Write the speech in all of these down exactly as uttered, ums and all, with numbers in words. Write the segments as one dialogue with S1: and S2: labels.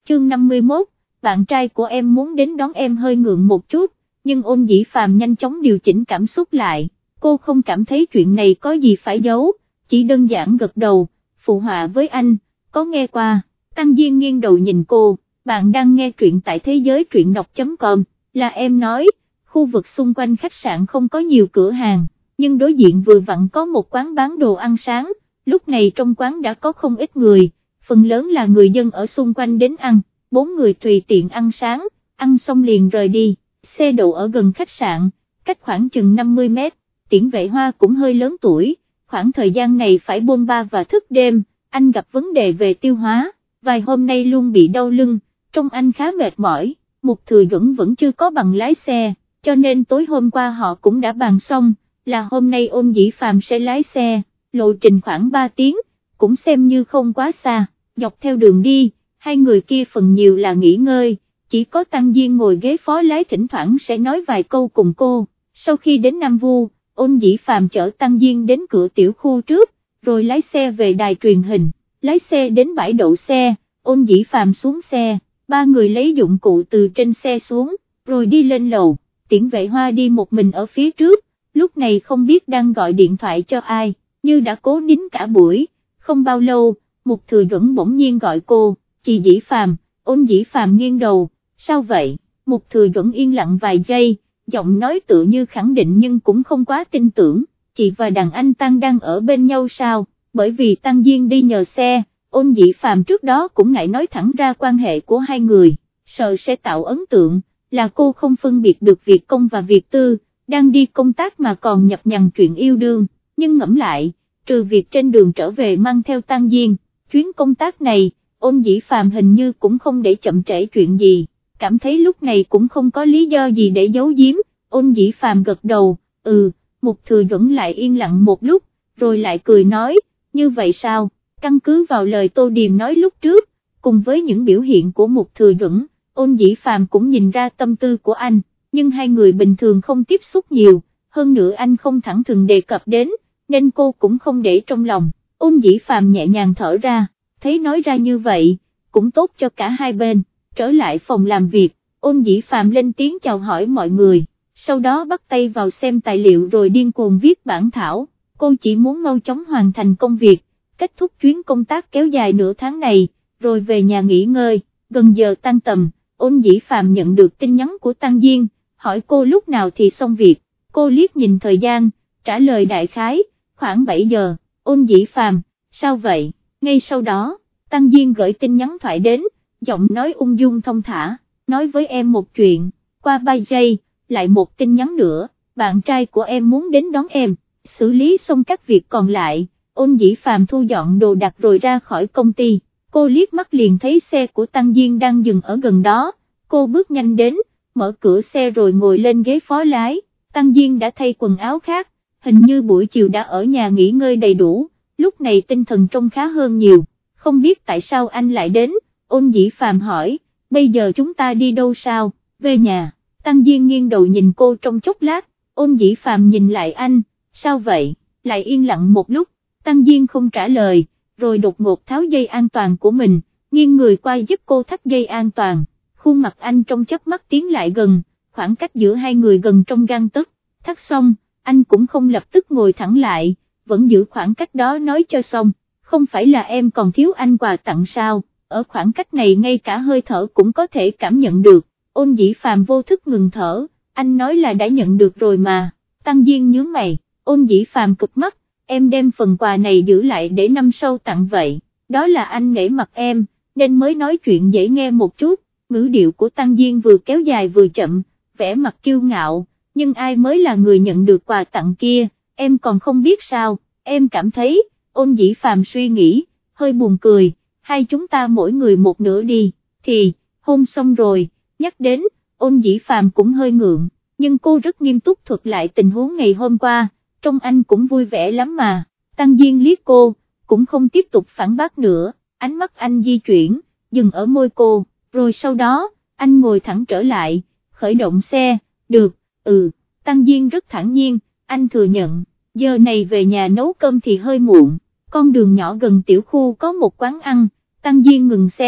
S1: chương năm mươi mốt, bạn trai của em muốn đến đón em hơi ngượng một chút, nhưng Ôn Dĩ Phàm nhanh chóng điều chỉnh cảm xúc lại, cô không cảm thấy chuyện này có gì phải giấu, chỉ đơn giản gật đầu, phụ họa với anh, có nghe qua. Tăng Diên nghiêng đầu nhìn cô, bạn đang nghe truyện tại thế giới truyện đọc.com, là em nói, khu vực xung quanh khách sạn không có nhiều cửa hàng, nhưng đối diện vừa vặn có một quán bán đồ ăn sáng, lúc này trong quán đã có không ít người, phần lớn là người dân ở xung quanh đến ăn, bốn người tùy tiện ăn sáng, ăn xong liền rời đi, xe đậu ở gần khách sạn, cách khoảng chừng năm mươi mét, Tiễn Vệ Hoa cũng hơi lớn tuổi, khoảng thời gian này phải bôn ba và thức đêm, anh gặp vấn đề về tiêu hóa, vài hôm nay luôn bị đau lưng, trông anh khá mệt mỏi, Mục Thừa Duẩn vẫn chưa có bằng lái xe, cho nên tối hôm qua họ cũng đã bàn xong, là hôm nay Ôn Dĩ Phàm sẽ lái xe, lộ trình khoảng ba tiếng, cũng xem như không quá xa, dọc theo đường đi, hai người kia phần nhiều là nghỉ ngơi, chỉ có Tăng Diên ngồi ghế phó lái thỉnh thoảng sẽ nói vài câu cùng cô, sau khi đến Nam Vu, Ôn Dĩ Phàm chở Tăng Diên đến cửa tiểu khu trước, rồi lái xe về đài truyền hình, lái xe đến bãi đậu xe, Ôn Dĩ Phàm xuống xe, ba người lấy dụng cụ từ trên xe xuống, rồi đi lên lầu, Tiễn Vệ Hoa đi một mình ở phía trước, lúc này không biết đang gọi điện thoại cho ai, như đã cố nín cả buổi, không bao lâu, Mục Thừa Duẩn bỗng nhiên gọi cô, chị Dĩ Phàm. Ôn Dĩ Phàm nghiêng đầu, sao vậy? Mục Thừa Duẩn yên lặng vài giây, giọng nói tự như khẳng định nhưng cũng không quá tin tưởng, chị và đàn anh Tăng đang ở bên nhau sao? Bởi vì Tăng Diên đi nhờ xe, Ôn Dĩ Phàm trước đó cũng ngại nói thẳng ra quan hệ của hai người, sợ sẽ tạo ấn tượng, là cô không phân biệt được việc công và việc tư, đang đi công tác mà còn nhập nhằng chuyện yêu đương, nhưng ngẫm lại, trừ việc trên đường trở về mang theo Tăng Diên, chuyến công tác này, Ôn Dĩ Phàm hình như cũng không để chậm trễ chuyện gì, cảm thấy lúc này cũng không có lý do gì để giấu giếm, Ôn Dĩ Phàm gật đầu, ừ, Mục Thừa Duẩn lại yên lặng một lúc, rồi lại cười nói, như vậy sao, căn cứ vào lời Tô Điềm nói lúc trước, cùng với những biểu hiện của Mục Thừa Duẩn, Ôn Dĩ Phàm cũng nhìn ra tâm tư của anh, nhưng hai người bình thường không tiếp xúc nhiều, hơn nữa anh không thẳng thừng đề cập đến, nên cô cũng không để trong lòng, Ôn Dĩ Phàm nhẹ nhàng thở ra, thấy nói ra như vậy, cũng tốt cho cả hai bên, trở lại phòng làm việc, Ôn Dĩ Phàm lên tiếng chào hỏi mọi người, sau đó bắt tay vào xem tài liệu rồi điên cuồng viết bản thảo, cô chỉ muốn mau chóng hoàn thành công việc, kết thúc chuyến công tác kéo dài nửa tháng này, rồi về nhà nghỉ ngơi, gần giờ tan tầm, Ôn Dĩ Phàm nhận được tin nhắn của Tăng Diên, hỏi cô lúc nào thì xong việc, cô liếc nhìn thời gian, trả lời đại khái, khoảng bảy giờ, Ôn Dĩ Phàm, sao vậy, ngay sau đó, Tăng Diên gửi tin nhắn thoại đến, giọng nói ung dung thông thả, nói với em một chuyện, qua ba giây, lại một tin nhắn nữa, bạn trai của em muốn đến đón em, xử lý xong các việc còn lại, Ôn Dĩ Phàm thu dọn đồ đạc rồi ra khỏi công ty, cô liếc mắt liền thấy xe của Tăng Diên đang dừng ở gần đó, cô bước nhanh đến, mở cửa xe rồi ngồi lên ghế phó lái, Tăng Diên đã thay quần áo khác, hình như buổi chiều đã ở nhà nghỉ ngơi đầy đủ, lúc này tinh thần trông khá hơn nhiều, không biết tại sao anh lại đến, Ôn Dĩ Phàm hỏi, bây giờ chúng ta đi đâu sao, về nhà, Tăng Diên nghiêng đầu nhìn cô trong chốc lát, Ôn Dĩ Phàm nhìn lại anh, sao vậy, lại yên lặng một lúc, Tăng Diên không trả lời, rồi đột ngột tháo dây an toàn của mình, nghiêng người qua giúp cô thắt dây an toàn, khuôn mặt anh trong chớp mắt tiến lại gần, khoảng cách giữa hai người gần trong gang tấc, thắt xong, anh cũng không lập tức ngồi thẳng lại, vẫn giữ khoảng cách đó nói cho xong, không phải là em còn thiếu anh quà tặng sao, ở khoảng cách này ngay cả hơi thở cũng có thể cảm nhận được, Ôn Dĩ Phàm vô thức ngừng thở, anh nói là đã nhận được rồi mà, Tăng Diên nhướng mày, Ôn Dĩ Phàm cụp mắt, em đem phần quà này giữ lại để năm sau tặng vậy, đó là anh nể mặt em, nên mới nói chuyện dễ nghe một chút, ngữ điệu của Tăng Diên vừa kéo dài vừa chậm, vẻ mặt kiêu ngạo, nhưng ai mới là người nhận được quà tặng kia, em còn không biết sao, em cảm thấy, Ôn Dĩ Phàm suy nghĩ, hơi buồn cười, hai chúng ta mỗi người một nửa đi, thì, hôn xong rồi, nhắc đến, Ôn Dĩ Phàm cũng hơi ngượng, nhưng cô rất nghiêm túc thuật lại tình huống ngày hôm qua, trông anh cũng vui vẻ lắm mà, Tăng Diên liếc cô, cũng không tiếp tục phản bác nữa, ánh mắt anh di chuyển, dừng ở môi cô, rồi sau đó, anh ngồi thẳng trở lại, khởi động xe, được, ừ, Tăng Diên rất thản nhiên, anh thừa nhận, giờ này về nhà nấu cơm thì hơi muộn, con đường nhỏ gần tiểu khu có một quán ăn, Tăng Diên ngừng xe,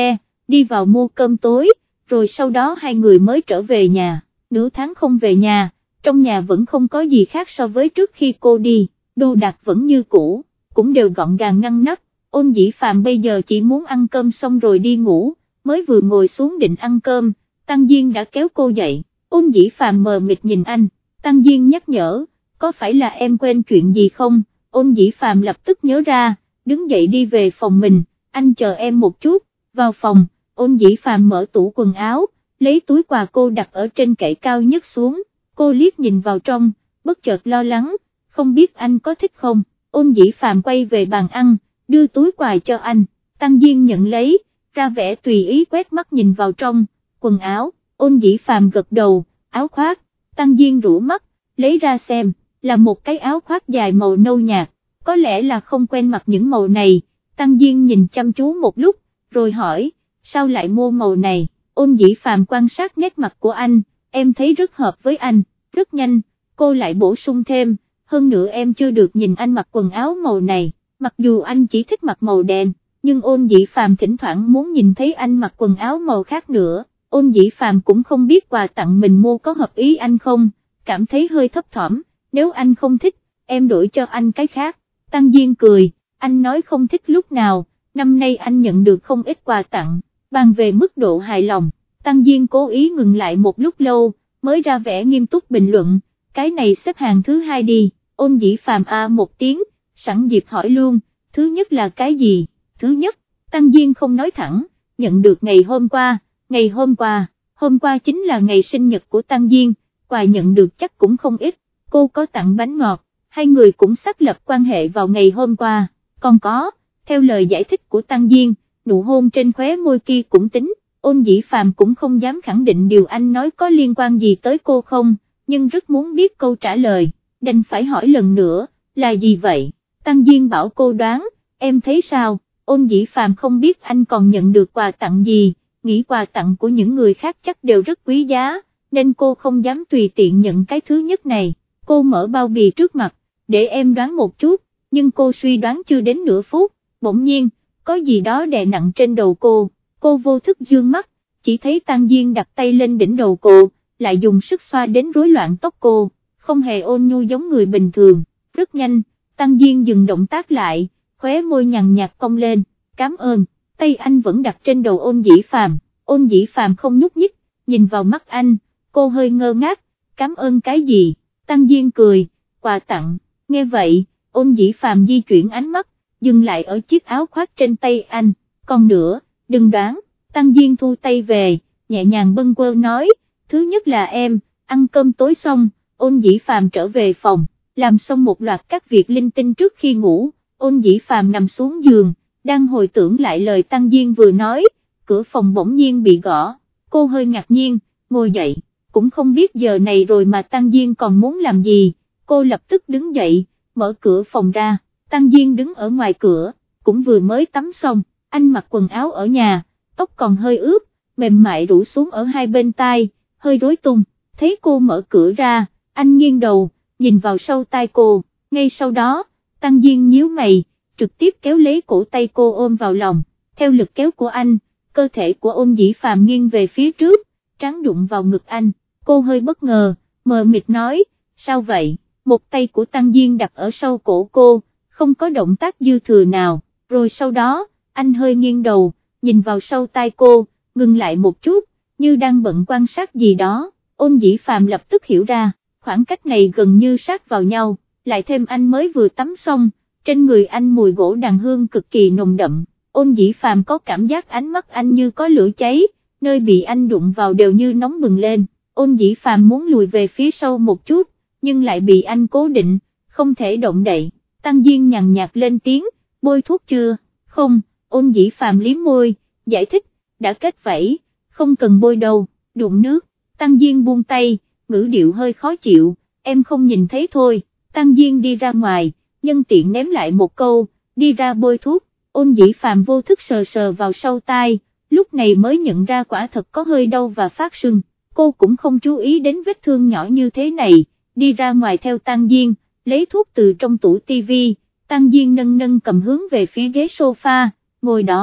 S1: đi vào mua cơm tối, rồi sau đó hai người mới trở về nhà. Nửa tháng không về nhà, trong nhà vẫn không có gì khác so với trước khi cô đi, đồ đạc vẫn như cũ, cũng đều gọn gàng ngăn nắp. Ôn Dĩ Phạm bây giờ chỉ muốn ăn cơm xong rồi đi ngủ, mới vừa ngồi xuống định ăn cơm, Tăng Diên đã kéo cô dậy. Ôn Dĩ Phạm mờ mịt nhìn anh, Tăng Diên nhắc nhở, có phải là em quên chuyện gì không? Ôn Dĩ Phạm lập tức nhớ ra, đứng dậy đi về phòng mình, anh chờ em một chút. Vào phòng, Ôn Dĩ Phạm mở tủ quần áo, lấy túi quà cô đặt ở trên kệ cao nhất xuống, cô liếc nhìn vào trong, bất chợt lo lắng, không biết anh có thích không? Ôn Dĩ Phạm quay về bàn ăn, đưa túi quà cho anh, Tăng Diên nhận lấy, ra vẻ tùy ý quét mắt nhìn vào trong, quần áo, Ôn Dĩ Phạm gật đầu, áo khoác, Tăng Diên rũ mắt, lấy ra xem, là một cái áo khoác dài màu nâu nhạt, có lẽ là không quen mặc những màu này, Tăng Diên nhìn chăm chú một lúc, rồi hỏi, sao lại mua màu này? Ôn Dĩ Phạm quan sát nét mặt của anh, em thấy rất hợp với anh. Rất nhanh, cô lại bổ sung thêm, hơn nữa em chưa được nhìn anh mặc quần áo màu này, mặc dù anh chỉ thích mặc màu đen, nhưng Ôn Dĩ Phạm thỉnh thoảng muốn nhìn thấy anh mặc quần áo màu khác nữa. Ôn Dĩ Phạm cũng không biết quà tặng mình mua có hợp ý anh không, cảm thấy hơi thấp thỏm, nếu anh không thích, em đổi cho anh cái khác. Tăng Diên cười, anh nói không thích lúc nào, năm nay anh nhận được không ít quà tặng. Bàn về mức độ hài lòng, Tăng Diên cố ý ngừng lại một lúc lâu, mới ra vẻ nghiêm túc bình luận, cái này xếp hàng thứ hai đi. Ôn Dĩ Phạm a một tiếng, sẵn dịp hỏi luôn, thứ nhất là cái gì? Thứ nhất, Tăng Diên không nói thẳng, nhận được ngày hôm qua, ngày hôm qua, hôm qua chính là ngày sinh nhật của Tăng Diên, quà nhận được chắc cũng không ít, cô có tặng bánh ngọt, hai người cũng xác lập quan hệ vào ngày hôm qua, còn có, theo lời giải thích của Tăng Diên, nụ hôn trên khóe môi kia cũng tính. Ôn Dĩ Phạm cũng không dám khẳng định điều anh nói có liên quan gì tới cô không, nhưng rất muốn biết câu trả lời, đành phải hỏi lần nữa, là gì vậy? Tăng Diên bảo cô đoán, em thấy sao? Ôn Dĩ Phạm không biết anh còn nhận được quà tặng gì, nghĩ quà tặng của những người khác chắc đều rất quý giá, nên cô không dám tùy tiện nhận cái thứ nhất này. Cô mở bao bì trước mặt, để em đoán một chút, nhưng cô suy đoán chưa đến nửa phút, bỗng nhiên, có gì đó đè nặng trên đầu cô, cô vô thức dương mắt, chỉ thấy Tăng Diên đặt tay lên đỉnh đầu cô, lại dùng sức xoa đến rối loạn tóc cô, không hề ôn nhu giống người bình thường. Rất nhanh, Tăng Diên dừng động tác lại, khóe môi nhàn nhạt cong lên, cảm ơn. Tay anh vẫn đặt trên đầu Ôn Dĩ Phạm, Ôn Dĩ Phạm không nhúc nhích, nhìn vào mắt anh, cô hơi ngơ ngác, cảm ơn cái gì? Tăng Diên cười, quà tặng. Nghe vậy, Ôn Dĩ Phạm di chuyển ánh mắt, dừng lại ở chiếc áo khoác trên tay anh, còn nữa, đừng đoán. Tăng Diên thu tay về, nhẹ nhàng bâng quơ nói, thứ nhất là em, ăn cơm tối xong, Ôn Dĩ Phạm trở về phòng, làm xong một loạt các việc linh tinh trước khi ngủ, Ôn Dĩ Phạm nằm xuống giường, đang hồi tưởng lại lời Tăng Diên vừa nói, cửa phòng bỗng nhiên bị gõ, cô hơi ngạc nhiên, ngồi dậy, cũng không biết giờ này rồi mà Tăng Diên còn muốn làm gì, cô lập tức đứng dậy, mở cửa phòng ra, Tăng Diên đứng ở ngoài cửa, cũng vừa mới tắm xong, anh mặc quần áo ở nhà, tóc còn hơi ướt, mềm mại rủ xuống ở hai bên tai, hơi rối tung, thấy cô mở cửa ra, anh nghiêng đầu, nhìn vào sau tai cô, ngay sau đó, Tăng Diên nhíu mày, trực tiếp kéo lấy cổ tay cô ôm vào lòng, theo lực kéo của anh, cơ thể của Ôn Dĩ Phạm nghiêng về phía trước, trán đụng vào ngực anh, cô hơi bất ngờ, mờ mịt nói, sao vậy? Một tay của Tăng Diên đặt ở sau cổ cô, không có động tác dư thừa nào, rồi sau đó, anh hơi nghiêng đầu, nhìn vào sau tai cô, ngừng lại một chút, như đang bận quan sát gì đó. Ôn Dĩ Phạm lập tức hiểu ra, khoảng cách này gần như sát vào nhau, lại thêm anh mới vừa tắm xong, trên người anh mùi gỗ đàn hương cực kỳ nồng đậm, Ôn Dĩ Phạm có cảm giác ánh mắt anh như có lửa cháy, nơi bị anh đụng vào đều như nóng bừng lên. Ôn Dĩ Phạm muốn lùi về phía sau một chút, nhưng lại bị anh cố định, không thể động đậy. Tăng Diên nhàn nhạt lên tiếng, bôi thuốc chưa? Không. Ôn Dĩ Phạm liếm môi, giải thích, đã kết vảy, không cần bôi đâu. Đụng nước. Tăng Diên buông tay, ngữ điệu hơi khó chịu, em không nhìn thấy thôi. Tăng Diên đi ra ngoài, nhân tiện ném lại một câu, đi ra bôi thuốc. Ôn Dĩ Phạm vô thức sờ sờ vào sau tai, lúc này mới nhận ra quả thật có hơi đau và phát sưng, cô cũng không chú ý đến vết thương nhỏ như thế này, đi ra ngoài theo Tăng Diên, lấy thuốc từ trong tủ tivi, Tăng Diên nâng nâng cầm hướng về phía ghế sofa, ngồi đó,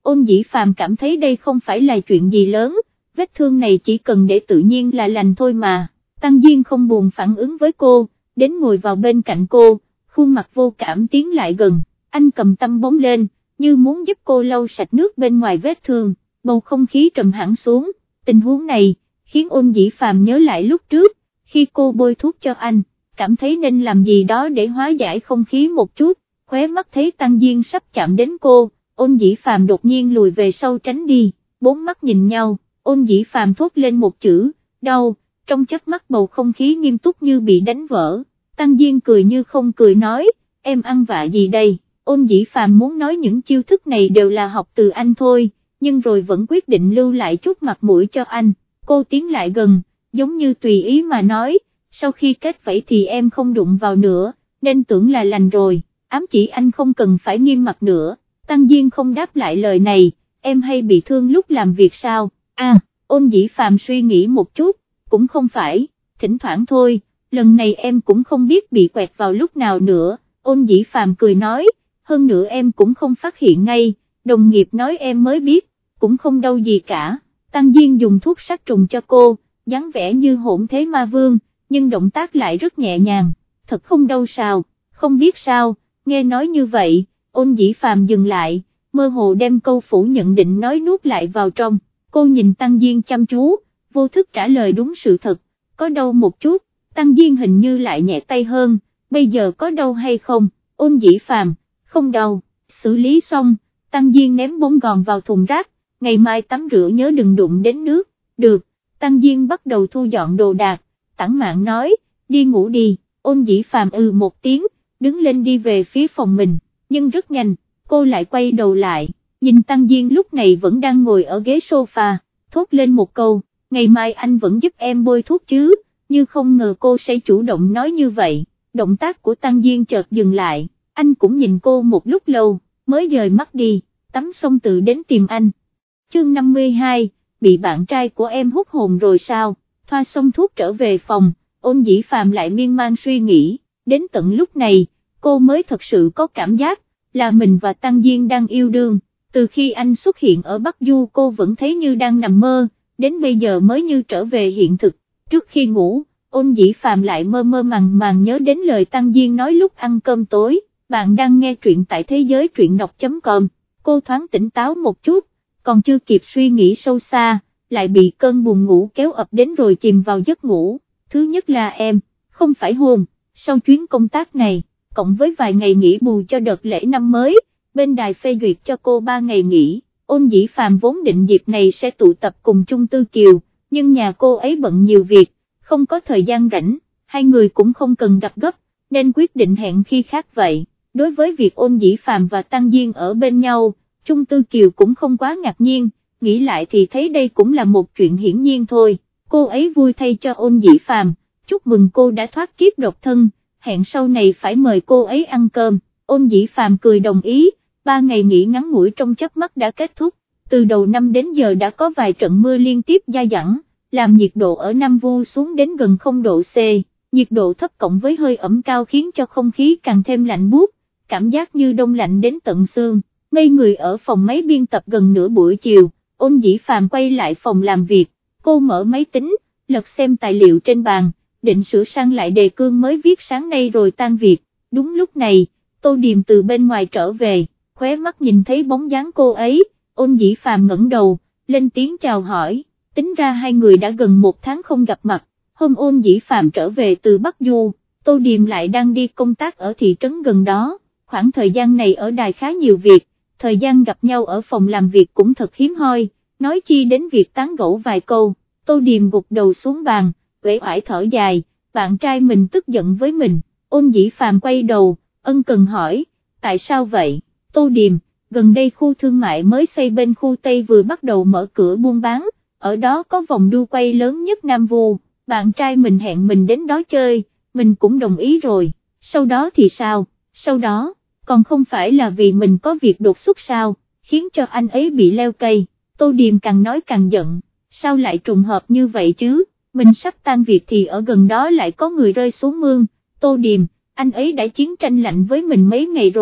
S1: Ôn Dĩ Phàm cảm thấy đây không phải là chuyện gì lớn, vết thương này chỉ cần để tự nhiên là lành thôi mà. Tăng Diên không buồn phản ứng với cô, đến ngồi vào bên cạnh cô, khuôn mặt vô cảm tiến lại gần, anh cầm tăm bóng lên, như muốn giúp cô lau sạch nước bên ngoài vết thương, bầu không khí trầm hẳn xuống, tình huống này, khiến Ôn Dĩ Phàm nhớ lại lúc trước, khi cô bôi thuốc cho anh, cảm thấy nên làm gì đó để hóa giải không khí một chút, khóe mắt thấy Tăng Diên sắp chạm đến cô, Ôn Dĩ Phàm đột nhiên lùi về sau tránh đi, bốn mắt nhìn nhau, Ôn Dĩ Phàm thốt lên một chữ, đau, trong chớp mắt bầu không khí nghiêm túc như bị đánh vỡ, Tăng Diên cười như không cười nói, em ăn vạ gì đây, Ôn Dĩ Phàm muốn nói những chiêu thức này đều là học từ anh thôi, nhưng rồi vẫn quyết định lưu lại chút mặt mũi cho anh, cô tiến lại gần, giống như tùy ý mà nói, sau khi kết vảy thì em không đụng vào nữa, nên tưởng là lành rồi, ám chỉ anh không cần phải nghiêm mặt nữa. Tăng Diên không đáp lại lời này, em hay bị thương lúc làm việc sao, à, Ôn Dĩ Phàm suy nghĩ một chút, cũng không phải, thỉnh thoảng thôi, lần này em cũng không biết bị quẹt vào lúc nào nữa, Ôn Dĩ Phàm cười nói, hơn nữa em cũng không phát hiện ngay, đồng nghiệp nói em mới biết, cũng không đau gì cả. Tăng Diên dùng thuốc sát trùng cho cô, dáng vẻ như hỗn thế ma vương, nhưng động tác lại rất nhẹ nhàng, thật không đau sao, không biết sao, nghe nói như vậy, Ôn Dĩ Phàm dừng lại, mơ hồ đem câu phủ nhận định nói nuốt lại vào trong, cô nhìn Tăng Diên chăm chú, vô thức trả lời đúng sự thật, có đau một chút, Tăng Diên hình như lại nhẹ tay hơn, bây giờ có đau hay không, Ôn Dĩ Phàm, không đau, xử lý xong, Tăng Diên ném bóng gòn vào thùng rác, ngày mai tắm rửa nhớ đừng đụng đến nước, được, Tăng Diên bắt đầu thu dọn đồ đạc, Tản Mạn nói, đi ngủ đi, Ôn Dĩ Phàm ừ một tiếng, đứng lên đi về phía phòng mình, nhưng rất nhanh, cô lại quay đầu lại, nhìn Tăng Diên lúc này vẫn đang ngồi ở ghế sofa, thốt lên một câu, ngày mai anh vẫn giúp em bôi thuốc chứ, như không ngờ cô sẽ chủ động nói như vậy, động tác của Tăng Diên chợt dừng lại, anh cũng nhìn cô một lúc lâu, mới dời mắt đi, tắm xong tự đến tìm anh. Chương năm mươi hai, bị bạn trai của em hút hồn rồi sao, thoa xong thuốc trở về phòng, Ôn Dĩ Phàm lại miên man suy nghĩ, đến tận lúc này, cô mới thật sự có cảm giác, là mình và Tăng Diên đang yêu đương, từ khi anh xuất hiện ở Bắc Du cô vẫn thấy như đang nằm mơ, đến bây giờ mới như trở về hiện thực, trước khi ngủ, Ôn Dĩ Phàm lại mơ mơ màng màng nhớ đến lời Tăng Diên nói lúc ăn cơm tối, bạn đang nghe truyện tại thế giới truyện đọc chấm com, cô thoáng tỉnh táo một chút, còn chưa kịp suy nghĩ sâu xa, lại bị cơn buồn ngủ kéo ập đến rồi chìm vào giấc ngủ, thứ nhất là em, không phải hôn, sau chuyến công tác này, cộng với vài ngày nghỉ bù cho đợt lễ năm mới, bên đài phê duyệt cho cô ba ngày nghỉ, Ôn Dĩ Phàm vốn định dịp này sẽ tụ tập cùng Chung Tư Kiều, nhưng nhà cô ấy bận nhiều việc, không có thời gian rảnh, hai người cũng không cần gặp gấp, nên quyết định hẹn khi khác vậy, đối với việc Ôn Dĩ Phàm và Tăng Diên ở bên nhau, Chung Tư Kiều cũng không quá ngạc nhiên, nghĩ lại thì thấy đây cũng là một chuyện hiển nhiên thôi, cô ấy vui thay cho Ôn Dĩ Phàm, chúc mừng cô đã thoát kiếp độc thân, hẹn sau này phải mời cô ấy ăn cơm, Ôn Dĩ Phàm cười đồng ý, ba ngày nghỉ ngắn ngủi trong chớp mắt đã kết thúc, từ đầu năm đến giờ đã có vài trận mưa liên tiếp dai dẳng, làm nhiệt độ ở Nam Vu xuống đến gần không độ C, nhiệt độ thấp cộng với hơi ẩm cao khiến cho không khí càng thêm lạnh buốt, cảm giác như đông lạnh đến tận xương, ngây người ở phòng máy biên tập gần nửa buổi chiều, Ôn Dĩ Phàm quay lại phòng làm việc, cô mở máy tính, lật xem tài liệu trên bàn, định sửa sang lại đề cương mới viết sáng nay rồi tan việc, đúng lúc này, Tô Điềm từ bên ngoài trở về, khóe mắt nhìn thấy bóng dáng cô ấy, Ôn Dĩ Phàm ngẩng đầu, lên tiếng chào hỏi, tính ra hai người đã gần một tháng không gặp mặt, hôm Ôn Dĩ Phàm trở về từ Bắc Du, Tô Điềm lại đang đi công tác ở thị trấn gần đó, khoảng thời gian này ở đài khá nhiều việc, thời gian gặp nhau ở phòng làm việc cũng thật hiếm hoi, nói chi đến việc tán gẫu vài câu, Tô Điềm gục đầu xuống bàn, uể oải thở dài, bạn trai mình tức giận với mình, Ôn Dĩ Phàm quay đầu, ân cần hỏi, tại sao vậy, Tô Điềm, gần đây khu thương mại mới xây bên khu Tây vừa bắt đầu mở cửa buôn bán, ở đó có vòng đu quay lớn nhất Nam Vu, bạn trai mình hẹn mình đến đó chơi, mình cũng đồng ý rồi, sau đó thì sao, sau đó, còn không phải là vì mình có việc đột xuất sao, khiến cho anh ấy bị leo cây, Tô Điềm càng nói càng giận, sao lại trùng hợp như vậy chứ, mình sắp tan việc thì ở gần đó lại có người rơi xuống mương, Tô Điềm, anh ấy đã chiến tranh lạnh với mình mấy ngày rồi,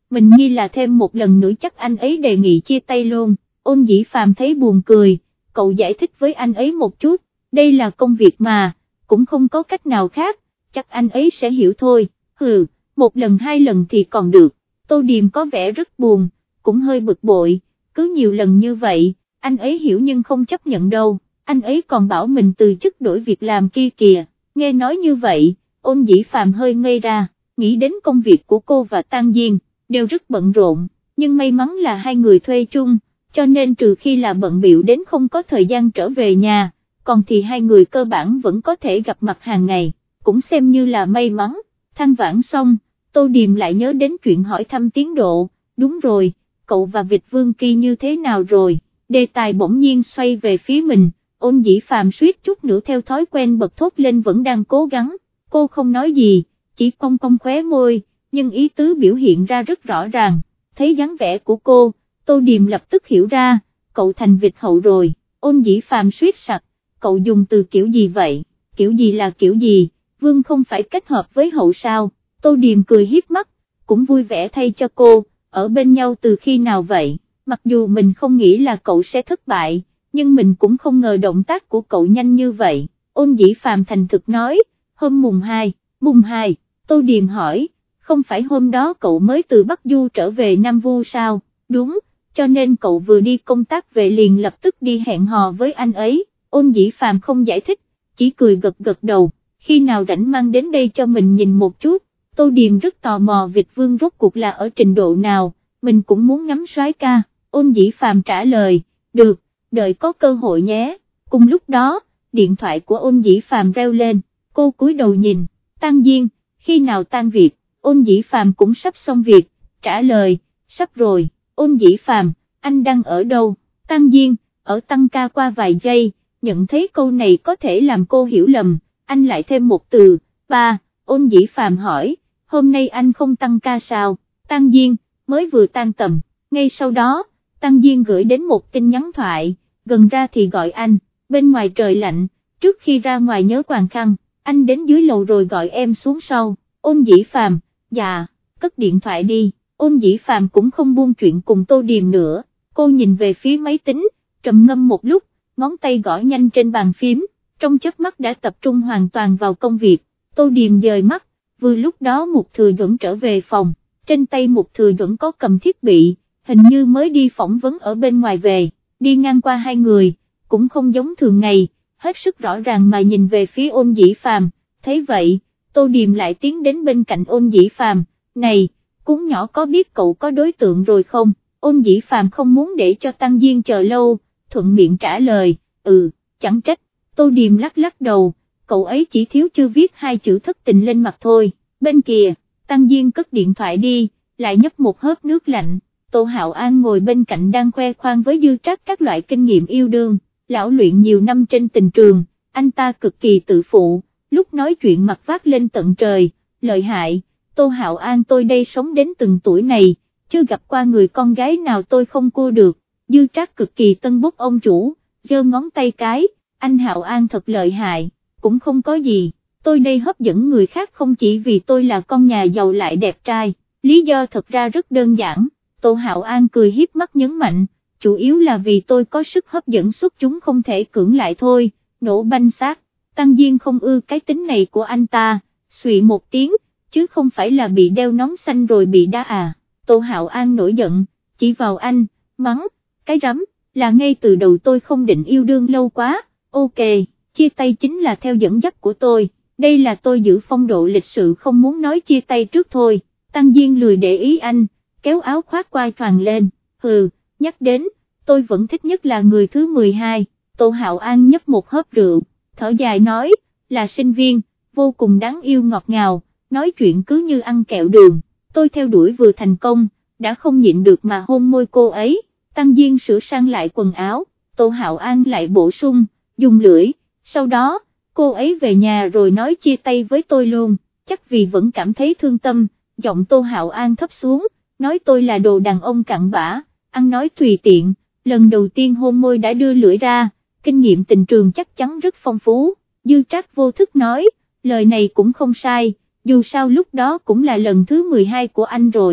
S1: mình nghi là thêm một lần nữa chắc anh ấy đề nghị chia tay luôn. Ôn Dĩ Phàm thấy buồn cười, cậu giải thích với anh ấy một chút, đây là công việc mà, cũng không có cách nào khác, chắc anh ấy sẽ hiểu thôi. Hừ, một lần hai lần thì còn được. Tô Điềm có vẻ rất buồn, cũng hơi bực bội, cứ nhiều lần như vậy, anh ấy hiểu nhưng không chấp nhận đâu, anh ấy còn bảo mình từ chức đổi việc làm kia kìa. Nghe nói như vậy, Ôn Dĩ Phàm hơi ngây ra, nghĩ đến công việc của cô và Tang Diên, đều rất bận rộn, nhưng may mắn là hai người thuê chung, cho nên trừ khi là bận bịu đến không có thời gian trở về nhà, còn thì hai người cơ bản vẫn có thể gặp mặt hàng ngày, cũng xem như là may mắn. Than vãn xong, Tô Điềm lại nhớ đến chuyện hỏi thăm tiến độ, đúng rồi, cậu và Vịt Vương Kỳ như thế nào rồi, đề tài bỗng nhiên xoay về phía mình. Ôn Dĩ Phàm suýt chút nữa theo thói quen bật thốt lên vẫn đang cố gắng, cô không nói gì, chỉ cong cong khóe môi, nhưng ý tứ biểu hiện ra rất rõ ràng, thấy dáng vẻ của cô, Tô Điềm lập tức hiểu ra, cậu thành vịt hậu rồi. Ôn Dĩ Phàm suýt sặc, cậu dùng từ kiểu gì vậy, kiểu gì là kiểu gì, Vương không phải kết hợp với hậu sao? Tô Điềm cười hiếp mắt, cũng vui vẻ thay cho cô, ở bên nhau từ khi nào vậy, mặc dù mình không nghĩ là cậu sẽ thất bại, nhưng mình cũng không ngờ động tác của cậu nhanh như vậy. Ôn Dĩ Phàm thành thực nói, hôm mùng hai, mùng hai, Tô Điềm hỏi, không phải hôm đó cậu mới từ Bắc Du trở về Nam Vu sao? Đúng, cho nên cậu vừa đi công tác về liền lập tức đi hẹn hò với anh ấy. Ôn Dĩ Phàm không giải thích, chỉ cười gật gật đầu, khi nào rảnh mang đến đây cho mình nhìn một chút. Tô Điềm rất tò mò Vịt Vương rốt cuộc là ở trình độ nào, mình cũng muốn ngắm soái ca. Ôn Dĩ Phàm trả lời, được, đợi có cơ hội nhé. Cùng lúc đó, điện thoại của Ôn Dĩ Phàm reo lên, cô cúi đầu nhìn, Tang Diên, khi nào tan việc? Ôn Dĩ Phàm cũng sắp xong việc, trả lời, sắp rồi. Ôn Dĩ Phàm, anh đang ở đâu? Tang Diên, ở tăng ca. Qua vài giây, nhận thấy câu này có thể làm cô hiểu lầm, anh lại thêm một từ, ba. Ôn Dĩ Phàm hỏi, hôm nay anh không tăng ca sao? Tang Diên, mới vừa tan tầm. Ngay sau đó, Tang Diên gửi đến một tin nhắn thoại, gần ra thì gọi anh, bên ngoài trời lạnh, trước khi ra ngoài nhớ quàng khăn, anh đến dưới lầu rồi gọi em xuống sau. Ôn Dĩ Phàm, dạ, cất điện thoại đi. Ôn Dĩ Phàm cũng không buông chuyện cùng Tô Điềm nữa, cô nhìn về phía máy tính, trầm ngâm một lúc, ngón tay gõ nhanh trên bàn phím, trong chớp mắt đã tập trung hoàn toàn vào công việc. Tô Điềm dời mắt, vừa lúc đó Mục Thừa Duẩn trở về phòng, trên tay Mục Thừa Duẩn có cầm thiết bị, hình như mới đi phỏng vấn ở bên ngoài về, đi ngang qua hai người, cũng không giống thường ngày, hết sức rõ ràng mà nhìn về phía Ôn Dĩ Phàm. Thấy vậy, Tô Điềm lại tiến đến bên cạnh Ôn Dĩ Phàm, này, cún nhỏ có biết cậu có đối tượng rồi không? Ôn Dĩ Phàm không muốn để cho Tăng Diên chờ lâu, thuận miệng trả lời, ừ, chẳng trách. Tô Điềm lắc lắc đầu, cậu ấy chỉ thiếu chưa viết hai chữ thất tình lên mặt thôi. Bên kia, Tăng Diên cất điện thoại đi, lại nhấp một hớp nước lạnh. Tô Hạo An ngồi bên cạnh đang khoe khoang với Dư Trác các loại kinh nghiệm yêu đương, lão luyện nhiều năm trên tình trường, anh ta cực kỳ tự phụ, lúc nói chuyện mặt vác lên tận trời, lợi hại. Tô Hạo An, tôi đây sống đến từng tuổi này, chưa gặp qua người con gái nào tôi không cua được. Dư Trác cực kỳ tân bốc ông chủ, giơ ngón tay cái, anh Hạo An thật lợi hại, cũng không có gì, tôi đây hấp dẫn người khác không chỉ vì tôi là con nhà giàu lại đẹp trai, lý do thật ra rất đơn giản. Tô Hạo An cười hiếp mắt nhấn mạnh, chủ yếu là vì tôi có sức hấp dẫn xuất chúng không thể cưỡng lại thôi. Nổ banh xác, Tăng Diên không ưa cái tính này của anh ta, xụy một tiếng, chứ không phải là bị đeo nón xanh rồi bị đá à. Tô Hạo An nổi giận, chỉ vào anh, mắng, cái rắm, là ngay từ đầu tôi không định yêu đương lâu quá, ok, chia tay chính là theo dẫn dắt của tôi, đây là tôi giữ phong độ lịch sự không muốn nói chia tay trước thôi. Tăng Diên lười để ý anh, kéo áo khoác quai choàng lên, hừ, nhắc đến, tôi vẫn thích nhất là người thứ mười hai, Tô Hạo An nhấp một hớp rượu, thở dài nói, là sinh viên, vô cùng đáng yêu ngọt ngào, nói chuyện cứ như ăn kẹo đường, tôi theo đuổi vừa thành công, đã không nhịn được mà hôn môi cô ấy. Tăng Diên sửa sang lại quần áo, Tô Hạo An lại bổ sung, dùng lưỡi, sau đó, cô ấy về nhà rồi nói chia tay với tôi luôn, chắc vì vẫn cảm thấy thương tâm. Giọng Tô Hạo An thấp xuống, nói tôi là đồ đàn ông cặn bã, ăn nói tùy tiện, lần đầu tiên hôn môi đã đưa lưỡi ra, kinh nghiệm tình trường chắc chắn rất phong phú. Dư Trác vô thức nói, lời này cũng không sai, dù sao lúc đó cũng là lần thứ mười hai của anh rồi.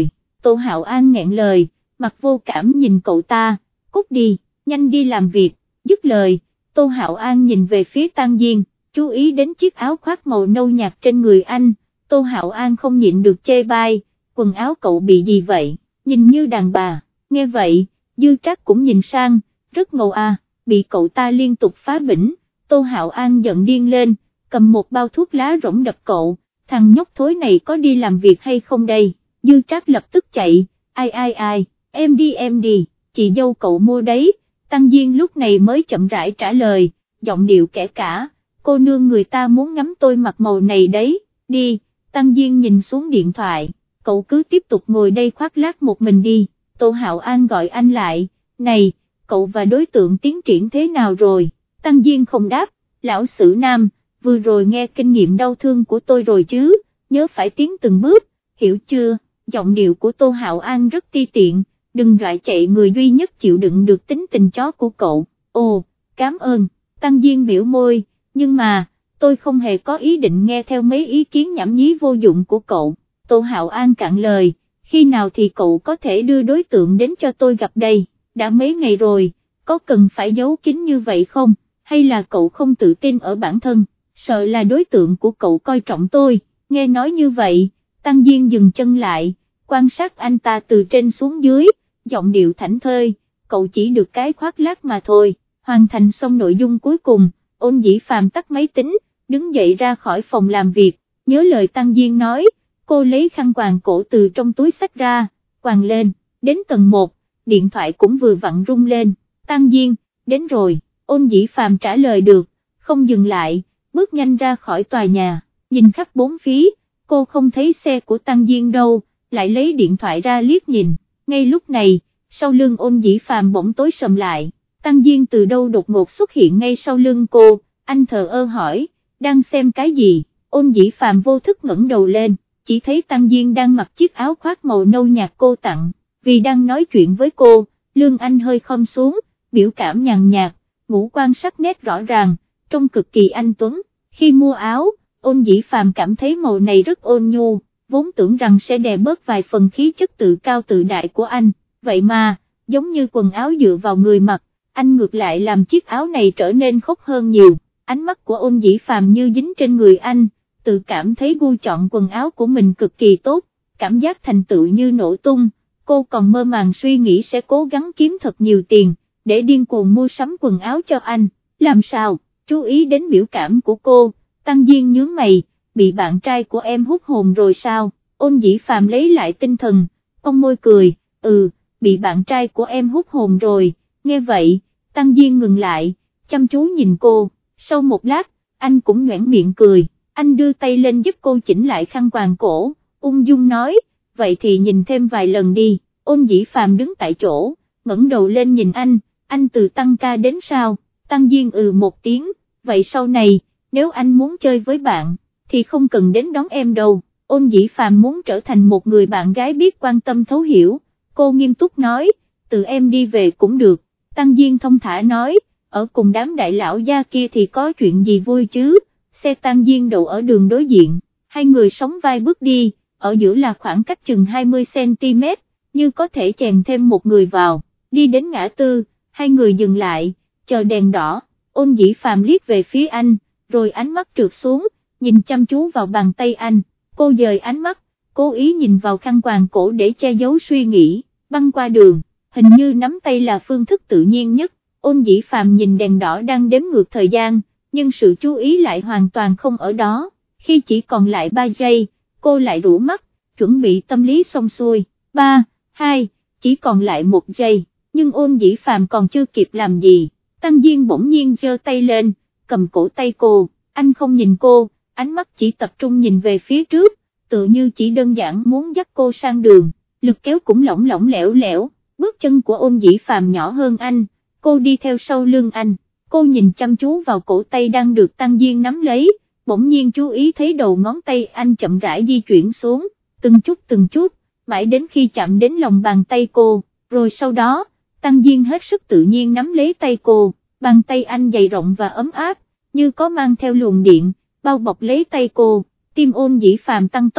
S1: Tô Hạo An nghẹn lời, mặt vô cảm nhìn cậu ta, cút đi, nhanh đi làm việc, dứt lời, Tô Hạo An nhìn về phía Tang Diên, chú ý đến chiếc áo khoác màu nâu nhạt trên người anh, Tô Hạo An không nhịn được chê bai, quần áo cậu bị gì vậy, nhìn như đàn bà, nghe vậy, Dư Trác cũng nhìn sang, rất ngầu à, bị cậu ta liên tục phá bỉnh, Tô Hạo An giận điên lên, cầm một bao thuốc lá rỗng đập cậu, thằng nhóc thối này có đi làm việc hay không đây, Dư Trác lập tức chạy, ai ai ai, em đi em đi, chị dâu cậu mua đấy, Tăng Diên lúc này mới chậm rãi trả lời, giọng điệu kẻ cả, cô nương người ta muốn ngắm tôi mặc màu này đấy, đi, Tăng Diên nhìn xuống điện thoại, cậu cứ tiếp tục ngồi đây khoác lác một mình đi, Tô Hạo An gọi anh lại, này, cậu và đối tượng tiến triển thế nào rồi, Tăng Diên không đáp, lão sử nam, vừa rồi nghe kinh nghiệm đau thương của tôi rồi chứ, nhớ phải tiến từng bước, hiểu chưa, giọng điệu của Tô Hạo An rất ti tiện, đừng dọa chạy người duy nhất chịu đựng được tính tình chó của cậu, ồ, cảm ơn, Tăng Diên biểu môi, nhưng mà, tôi không hề có ý định nghe theo mấy ý kiến nhảm nhí vô dụng của cậu, Tô Hạo An cạn lời, khi nào thì cậu có thể đưa đối tượng đến cho tôi gặp đây, đã mấy ngày rồi, có cần phải giấu kín như vậy không, hay là cậu không tự tin ở bản thân, sợ là đối tượng của cậu coi trọng tôi, nghe nói như vậy, Tăng Diên dừng chân lại, quan sát anh ta từ trên xuống dưới, giọng điệu thảnh thơi, cậu chỉ được cái khoác lác mà thôi, hoàn thành xong nội dung cuối cùng, Ôn Dĩ Phàm tắt máy tính, đứng dậy ra khỏi phòng làm việc, nhớ lời Tăng Diên nói, cô lấy khăn quàng cổ từ trong túi xách ra, quàng lên, đến tầng một, điện thoại cũng vừa vặn rung lên, Tăng Diên, đến rồi, Ôn Dĩ Phàm trả lời được, không dừng lại, bước nhanh ra khỏi tòa nhà, nhìn khắp bốn phía, cô không thấy xe của Tăng Diên đâu, lại lấy điện thoại ra liếc nhìn, ngay lúc này, sau lưng Ôn Dĩ Phàm bỗng tối sầm lại, Tăng Diên từ đâu đột ngột xuất hiện ngay sau lưng cô, anh thờ ơ hỏi, đang xem cái gì, Ôn Dĩ Phàm vô thức ngẩng đầu lên, chỉ thấy Tăng Diên đang mặc chiếc áo khoác màu nâu nhạt cô tặng, vì đang nói chuyện với cô, lưng anh hơi khom xuống, biểu cảm nhàn nhạt, ngũ quan sắc nét rõ ràng, trông cực kỳ anh tuấn, khi mua áo, Ôn Dĩ Phàm cảm thấy màu này rất ôn nhu, vốn tưởng rằng sẽ đè bớt vài phần khí chất tự cao tự đại của anh, vậy mà, giống như quần áo dựa vào người mặc, anh ngược lại làm chiếc áo này trở nên khốc hơn nhiều, ánh mắt của Ôn Dĩ Phàm như dính trên người anh, tự cảm thấy gu chọn quần áo của mình cực kỳ tốt, cảm giác thành tựu như nổ tung, cô còn mơ màng suy nghĩ sẽ cố gắng kiếm thật nhiều tiền, để điên cuồng mua sắm quần áo cho anh, làm sao, chú ý đến biểu cảm của cô, Tăng Diên nhướng mày, bị bạn trai của em hút hồn rồi sao, Ôn Dĩ Phàm lấy lại tinh thần, cong môi cười, ừ, bị bạn trai của em hút hồn rồi, nghe vậy, Tăng Diên ngừng lại, chăm chú nhìn cô, sau một lát, anh cũng nhoẻn miệng cười, anh đưa tay lên giúp cô chỉnh lại khăn quàng cổ, ung dung nói, vậy thì nhìn thêm vài lần đi, Ôn Dĩ Phàm đứng tại chỗ, ngẩng đầu lên nhìn anh, anh từ tăng ca đến sao, Tăng Diên ừ một tiếng, vậy sau này, nếu anh muốn chơi với bạn, thì không cần đến đón em đâu, Ôn Dĩ Phàm muốn trở thành một người bạn gái biết quan tâm thấu hiểu, cô nghiêm túc nói, từ em đi về cũng được, Tăng Diên thông thả nói, ở cùng đám đại lão gia kia thì có chuyện gì vui chứ, xe Tăng Diên đậu ở đường đối diện, hai người sóng vai bước đi, ở giữa là khoảng cách chừng hai mươi xăng ti mét, như có thể chèn thêm một người vào, đi đến ngã tư, hai người dừng lại, chờ đèn đỏ, Ôn Dĩ Phàm liếc về phía anh, rồi ánh mắt trượt xuống, nhìn chăm chú vào bàn tay anh, cô dời ánh mắt, cố ý nhìn vào khăn quàng cổ để che giấu suy nghĩ, băng qua đường, hình như nắm tay là phương thức tự nhiên nhất, Ôn Dĩ Phàm nhìn đèn đỏ đang đếm ngược thời gian, nhưng sự chú ý lại hoàn toàn không ở đó, khi chỉ còn lại ba giây, cô lại rũ mắt, chuẩn bị tâm lý xong xuôi, ba, hai, chỉ còn lại một giây, nhưng Ôn Dĩ Phàm còn chưa kịp làm gì, Tăng Diên bỗng nhiên giơ tay lên, cầm cổ tay cô, anh không nhìn cô, ánh mắt chỉ tập trung nhìn về phía trước, tự như chỉ đơn giản muốn dắt cô sang đường, lực kéo cũng lỏng lỏng lẻo lẻo, bước chân của Ôn Dĩ Phàm nhỏ hơn anh, cô đi theo sau lưng anh, cô nhìn chăm chú vào cổ tay đang được Tăng Diên nắm lấy, bỗng nhiên chú ý thấy đầu ngón tay anh chậm rãi di chuyển xuống, từng chút từng chút, mãi đến khi chạm đến lòng bàn tay cô, rồi sau đó, Tăng Diên hết sức tự nhiên nắm lấy tay cô, bàn tay anh dày rộng và ấm áp, như có mang theo luồng điện, bao bọc lấy tay cô, tim Ôn Dĩ Phàm tăng tốc,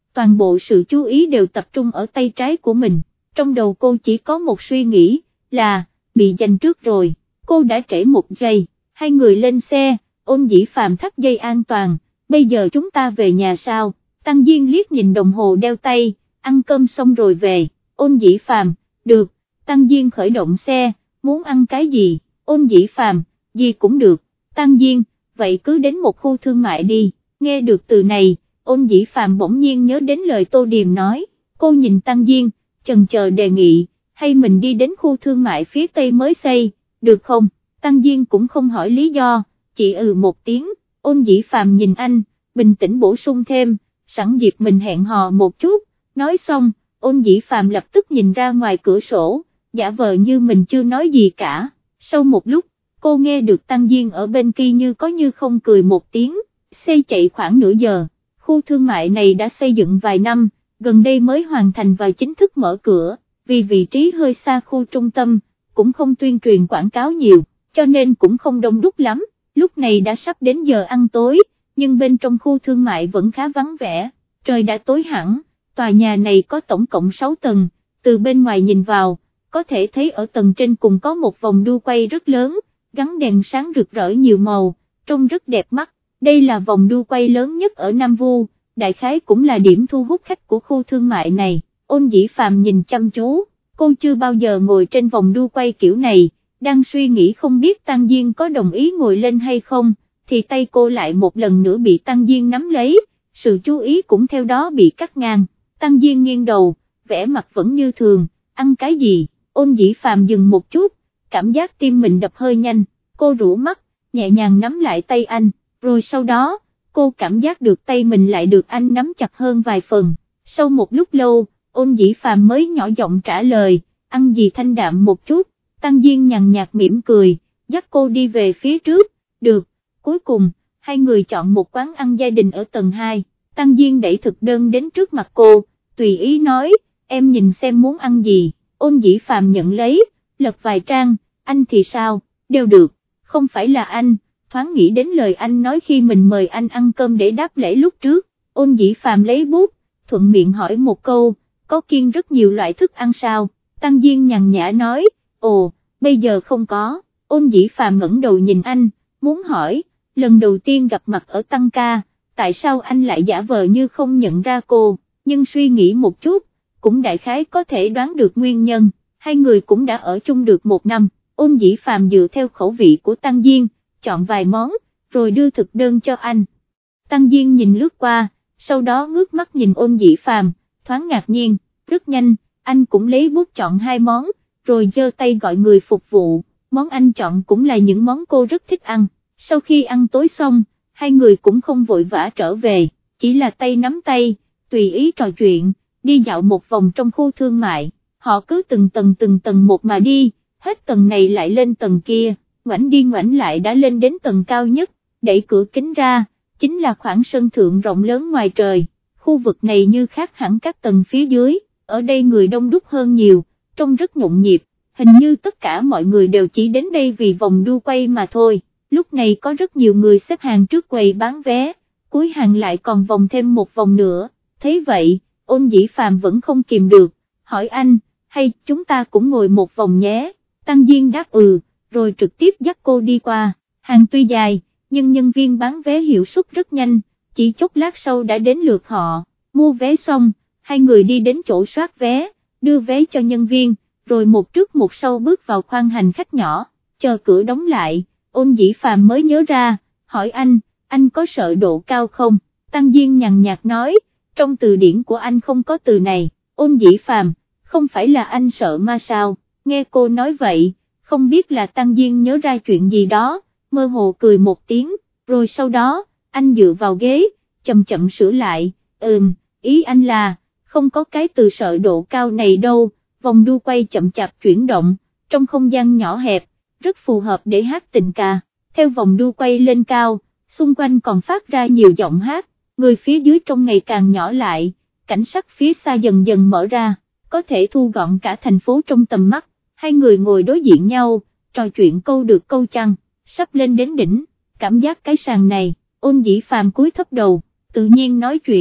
S1: toàn bộ sự chú ý đều tập trung ở tay trái của mình, trong đầu cô chỉ có một suy nghĩ, là, bị giành trước rồi, cô đã trễ một giây, hai người lên xe, Ôn Dĩ Phạm thắt dây an toàn, bây giờ chúng ta về nhà sao, Tăng Diên liếc nhìn đồng hồ đeo tay, ăn cơm xong rồi về, Ôn Dĩ Phạm, được, Tăng Diên khởi động xe, muốn ăn cái gì, Ôn Dĩ Phạm, gì cũng được, Tăng Diên, vậy cứ đến một khu thương mại đi, nghe được từ này, Ôn Dĩ Phạm bỗng nhiên nhớ đến lời Tô Điềm nói, cô nhìn Tăng Diên, chần chờ đề nghị, hay mình đi đến khu thương mại phía Tây mới xây, được không, Tăng Diên cũng không hỏi lý do, chỉ ừ một tiếng, Ôn Dĩ Phạm nhìn anh, bình tĩnh bổ sung thêm, sẵn dịp mình hẹn hò một chút, nói xong, Ôn Dĩ Phạm lập tức nhìn ra ngoài cửa sổ, giả vờ như mình chưa nói gì cả, sau một lúc, cô nghe được Tăng Diên ở bên kia như có như không cười một tiếng, xe chạy khoảng nửa giờ, khu thương mại này đã xây dựng vài năm, gần đây mới hoàn thành và chính thức mở cửa, vì vị trí hơi xa khu trung tâm, cũng không tuyên truyền quảng cáo nhiều, cho nên cũng không đông đúc lắm, lúc này đã sắp đến giờ ăn tối, nhưng bên trong khu thương mại vẫn khá vắng vẻ, trời đã tối hẳn, tòa nhà này có tổng cộng sáu tầng, từ bên ngoài nhìn vào, có thể thấy ở tầng trên cùng có một vòng đu quay rất lớn, gắn đèn sáng rực rỡ nhiều màu, trông rất đẹp mắt, đây là vòng đu quay lớn nhất ở Nam Vu, đại khái cũng là điểm thu hút khách của khu thương mại này, Ôn Dĩ Phạm nhìn chăm chú, cô chưa bao giờ ngồi trên vòng đu quay kiểu này, đang suy nghĩ không biết Tăng Diên có đồng ý ngồi lên hay không, thì tay cô lại một lần nữa bị Tăng Diên nắm lấy, sự chú ý cũng theo đó bị cắt ngang, Tăng Diên nghiêng đầu, vẻ mặt vẫn như thường, ăn cái gì, Ôn Dĩ Phạm dừng một chút, cảm giác tim mình đập hơi nhanh, cô rũ mắt, nhẹ nhàng nắm lại tay anh, rồi sau đó, cô cảm giác được tay mình lại được anh nắm chặt hơn vài phần, sau một lúc lâu, Ôn Dĩ Phạm mới nhỏ giọng trả lời, ăn gì thanh đạm một chút, Tăng Diên nhàn nhạt mỉm cười, dắt cô đi về phía trước, được, cuối cùng, hai người chọn một quán ăn gia đình ở tầng hai, Tăng Diên đẩy thực đơn đến trước mặt cô, tùy ý nói, em nhìn xem muốn ăn gì, Ôn Dĩ Phạm nhận lấy, lật vài trang, anh thì sao, đều được, không phải là anh, thoáng nghĩ đến lời anh nói khi mình mời anh ăn cơm để đáp lễ lúc trước, Ôn Dĩ Phạm lấy bút, thuận miệng hỏi một câu, có kiêng rất nhiều loại thức ăn sao, Tăng Diên nhàn nhã nói, ồ, bây giờ không có, Ôn Dĩ Phạm ngẩng đầu nhìn anh, muốn hỏi, lần đầu tiên gặp mặt ở Tăng ca, tại sao anh lại giả vờ như không nhận ra cô, nhưng suy nghĩ một chút, cũng đại khái có thể đoán được nguyên nhân, hai người cũng đã ở chung được một năm, Ôn Dĩ Phạm dựa theo khẩu vị của Tăng Diên, chọn vài món, rồi đưa thực đơn cho anh. Tăng Diên nhìn lướt qua, sau đó ngước mắt nhìn Ôn Dĩ Phạm, thoáng ngạc nhiên, rất nhanh, anh cũng lấy bút chọn hai món, rồi giơ tay gọi người phục vụ, món anh chọn cũng là những món cô rất thích ăn, sau khi ăn tối xong, hai người cũng không vội vã trở về, chỉ là tay nắm tay, tùy ý trò chuyện, đi dạo một vòng trong khu thương mại, họ cứ từng tầng từng tầng một mà đi, hết tầng này lại lên tầng kia, ngoảnh đi ngoảnh lại đã lên đến tầng cao nhất, đẩy cửa kính ra, chính là khoảng sân thượng rộng lớn ngoài trời, khu vực này như khác hẳn các tầng phía dưới, ở đây người đông đúc hơn nhiều, trông rất nhộn nhịp, hình như tất cả mọi người đều chỉ đến đây vì vòng đu quay mà thôi, lúc này có rất nhiều người xếp hàng trước quầy bán vé, cuối hàng lại còn vòng thêm một vòng nữa, thấy vậy, Ôn Dĩ Phạm vẫn không kìm được, hỏi anh, hay chúng ta cũng ngồi một vòng nhé, Tăng Diên đáp ừ, rồi trực tiếp dắt cô đi qua, hàng tuy dài, nhưng nhân viên bán vé hiệu suất rất nhanh, chỉ chốc lát sau đã đến lượt họ, mua vé xong, hai người đi đến chỗ soát vé, đưa vé cho nhân viên, rồi một trước một sau bước vào khoang hành khách nhỏ, chờ cửa đóng lại, Ôn Dĩ Phạm mới nhớ ra, hỏi anh, anh có sợ độ cao không, Tăng Diên nhàn nhạt nói, trong từ điển của anh không có từ này, Ôn Dĩ Phạm, không phải là anh sợ ma sao, nghe cô nói vậy, không biết là Tăng Diên nhớ ra chuyện gì đó, mơ hồ cười một tiếng, rồi sau đó, anh dựa vào ghế, chậm chậm sửa lại, ừm, ý anh là, không có cái từ sợ độ cao này đâu, vòng đu quay chậm chạp chuyển động, trong không gian nhỏ hẹp, rất phù hợp để hát tình ca, theo vòng đu quay lên cao, xung quanh còn phát ra nhiều giọng hát, người phía dưới trong ngày càng nhỏ lại, cảnh sắc phía xa dần dần mở ra, có thể thu gọn cả thành phố trong tầm mắt, hai người ngồi đối diện nhau, trò chuyện câu được câu chăng, sắp lên đến đỉnh, cảm giác cái sàn này, Ôn Dĩ Phạm cúi thấp đầu, tự nhiên nói chuyện,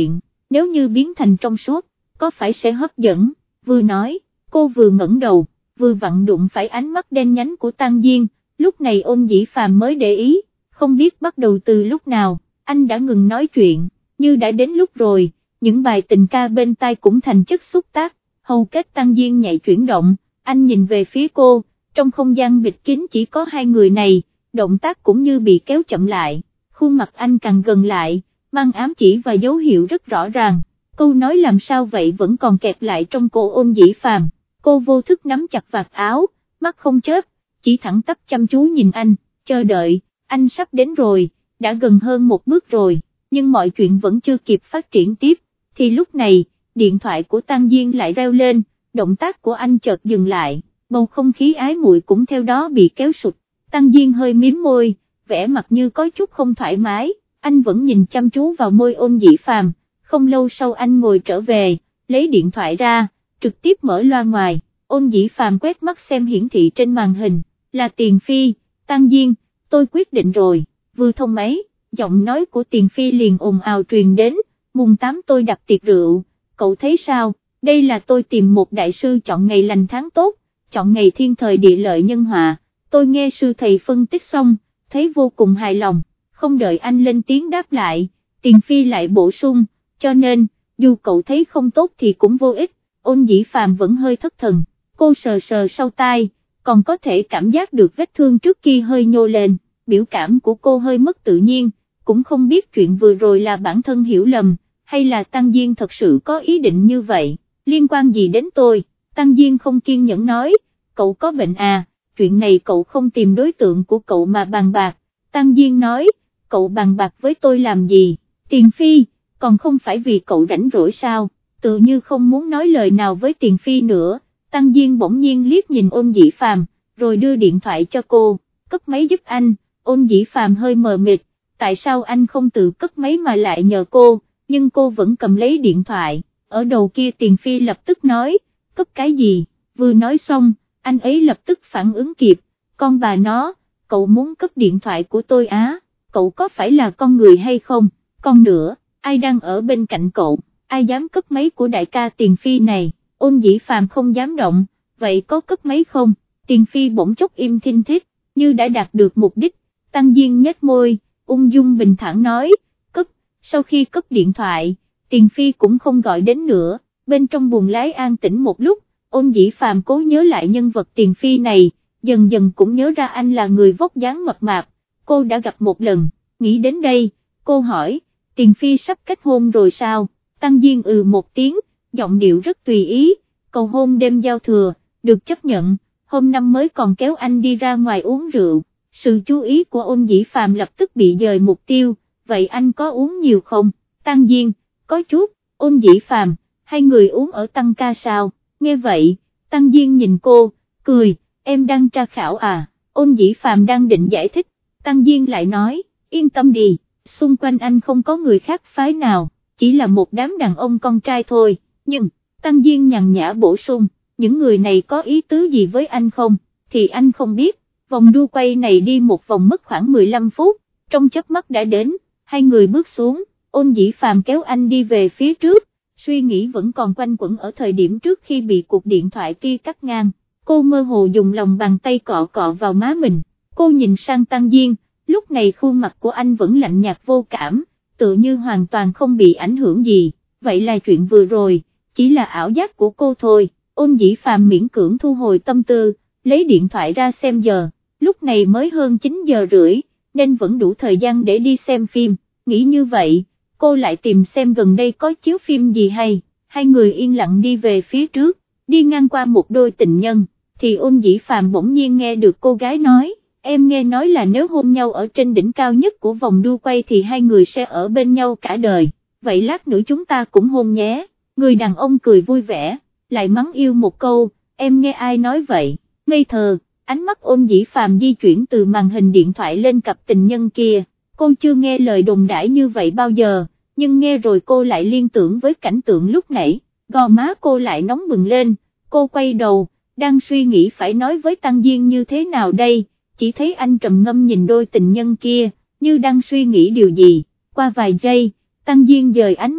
S1: nếu như biến thành trong suốt, có phải sẽ hấp dẫn, vừa nói, cô vừa ngẩng đầu, vừa vặn đụng phải ánh mắt đen nhánh của Tăng Diên, lúc này Ôn Dĩ Phàm mới để ý, không biết bắt đầu từ lúc nào, anh đã ngừng nói chuyện, như đã đến lúc rồi, những bài tình ca bên tai cũng thành chất xúc tác, hầu kết Tăng Diên nhạy chuyển động, anh nhìn về phía cô, trong không gian bịt kín chỉ có hai người này, động tác cũng như bị kéo chậm lại, khuôn mặt anh càng gần lại, mang ám chỉ và dấu hiệu rất rõ ràng, câu nói làm sao vậy vẫn còn kẹt lại trong cổ Ôn Dĩ Phàm, cô vô thức nắm chặt vạt áo, mắt không chớp, chỉ thẳng tắp chăm chú nhìn anh, chờ đợi, anh sắp đến rồi, đã gần hơn một bước rồi, nhưng mọi chuyện vẫn chưa kịp phát triển tiếp, thì lúc này, điện thoại của Tăng Diên lại reo lên, động tác của anh chợt dừng lại, bầu không khí ái muội cũng theo đó bị kéo sụt, Tăng Diên hơi mím môi, vẻ mặt như có chút không thoải mái, anh vẫn nhìn chăm chú vào môi Ôn Dĩ Phàm, không lâu sau anh ngồi trở về, lấy điện thoại ra, trực tiếp mở loa ngoài, Ôn Dĩ Phàm quét mắt xem hiển thị trên màn hình, là Tiền Phi, Tăng Diên, tôi quyết định rồi, vừa thông máy, giọng nói của Tiền Phi liền ồn ào truyền đến, mùng tám tôi đặt tiệc rượu, cậu thấy sao, đây là tôi tìm một đại sư chọn ngày lành tháng tốt, chọn ngày thiên thời địa lợi nhân hòa, tôi nghe sư thầy phân tích xong, thấy vô cùng hài lòng, không đợi anh lên tiếng đáp lại, Tiền Phi lại bổ sung, cho nên, dù cậu thấy không tốt thì cũng vô ích, Ôn Dĩ Phàm vẫn hơi thất thần, cô sờ sờ sau tai, còn có thể cảm giác được vết thương trước kia hơi nhô lên, biểu cảm của cô hơi mất tự nhiên, cũng không biết chuyện vừa rồi là bản thân hiểu lầm, hay là Tăng Diên thật sự có ý định như vậy, liên quan gì đến tôi, Tăng Diên không kiên nhẫn nói, cậu có bệnh à, chuyện này cậu không tìm đối tượng của cậu mà bàn bạc, Tăng Diên nói, cậu bàn bạc với tôi làm gì, Tiền Phi, còn không phải vì cậu rảnh rỗi sao, tự như không muốn nói lời nào với Tiền Phi nữa, Tăng Diên bỗng nhiên liếc nhìn Ôn Dĩ Phàm, rồi đưa điện thoại cho cô, cất máy giúp anh, Ôn Dĩ Phàm hơi mờ mịt, tại sao anh không tự cất máy mà lại nhờ cô, nhưng cô vẫn cầm lấy điện thoại, ở đầu kia Tiền Phi lập tức nói, cất cái gì, vừa nói xong, anh ấy lập tức phản ứng kịp, con bà nó, cậu muốn cất điện thoại của tôi á, cậu có phải là con người hay không, còn nữa, ai đang ở bên cạnh cậu, ai dám cất máy của đại ca Tiền Phi này, Ôn Dĩ Phàm không dám động, vậy có cất máy không, Tiền Phi bỗng chốc im thinh thít, như đã đạt được mục đích, Tăng Diên nhếch môi, ung dung bình thản nói, cất, sau khi cất điện thoại, Tiền Phi cũng không gọi đến nữa, bên trong buồng lái an tĩnh một lúc, Ôn Dĩ Phàm cố nhớ lại nhân vật Tiền Phi này, dần dần cũng nhớ ra anh là người vóc dáng mập mạp, cô đã gặp một lần, nghĩ đến đây, cô hỏi, Tiền Phi sắp kết hôn rồi sao, Tăng Diên ừ một tiếng, giọng điệu rất tùy ý, cầu hôn đêm giao thừa, được chấp nhận, hôm năm mới còn kéo anh đi ra ngoài uống rượu, sự chú ý của Ôn Dĩ Phàm lập tức bị dời mục tiêu, vậy anh có uống nhiều không, Tăng Diên, có chút, Ôn Dĩ Phàm, hai người uống ở Tăng ca sao, nghe vậy, Tăng Diên nhìn cô, cười, em đang tra khảo à, Ôn Dĩ Phàm đang định giải thích, Tăng Diên lại nói, yên tâm đi, xung quanh anh không có người khác phái nào, chỉ là một đám đàn ông con trai thôi, nhưng, Tăng Diên nhàn nhã bổ sung, những người này có ý tứ gì với anh không, thì anh không biết, vòng đua quay này đi một vòng mất khoảng mười lăm phút, trong chớp mắt đã đến, hai người bước xuống, Ôn Dĩ Phàm kéo anh đi về phía trước, suy nghĩ vẫn còn quanh quẩn ở thời điểm trước khi bị cuộc điện thoại kia cắt ngang, cô mơ hồ dùng lòng bàn tay cọ cọ vào má mình, cô nhìn sang Tăng Diên, lúc này khuôn mặt của anh vẫn lạnh nhạt vô cảm, tự như hoàn toàn không bị ảnh hưởng gì, vậy là chuyện vừa rồi, chỉ là ảo giác của cô thôi, Ôn Dĩ Phàm miễn cưỡng thu hồi tâm tư, lấy điện thoại ra xem giờ, lúc này mới hơn chín giờ rưỡi, nên vẫn đủ thời gian để đi xem phim, nghĩ như vậy, cô lại tìm xem gần đây có chiếu phim gì hay, hai người yên lặng đi về phía trước, đi ngang qua một đôi tình nhân, thì Ôn Dĩ Phàm bỗng nhiên nghe được cô gái nói, em nghe nói là nếu hôn nhau ở trên đỉnh cao nhất của vòng đua quay thì hai người sẽ ở bên nhau cả đời, vậy lát nữa chúng ta cũng hôn nhé, người đàn ông cười vui vẻ, lại mắng yêu một câu, em nghe ai nói vậy, ngây thơ, ánh mắt Ôn Dĩ Phàm di chuyển từ màn hình điện thoại lên cặp tình nhân kia, cô chưa nghe lời đồn đãi như vậy bao giờ, nhưng nghe rồi cô lại liên tưởng với cảnh tượng lúc nãy, gò má cô lại nóng bừng lên, cô quay đầu, đang suy nghĩ phải nói với Tăng Diên như thế nào đây, chỉ thấy anh trầm ngâm nhìn đôi tình nhân kia, như đang suy nghĩ điều gì, qua vài giây, Tăng Diên dời ánh mắt,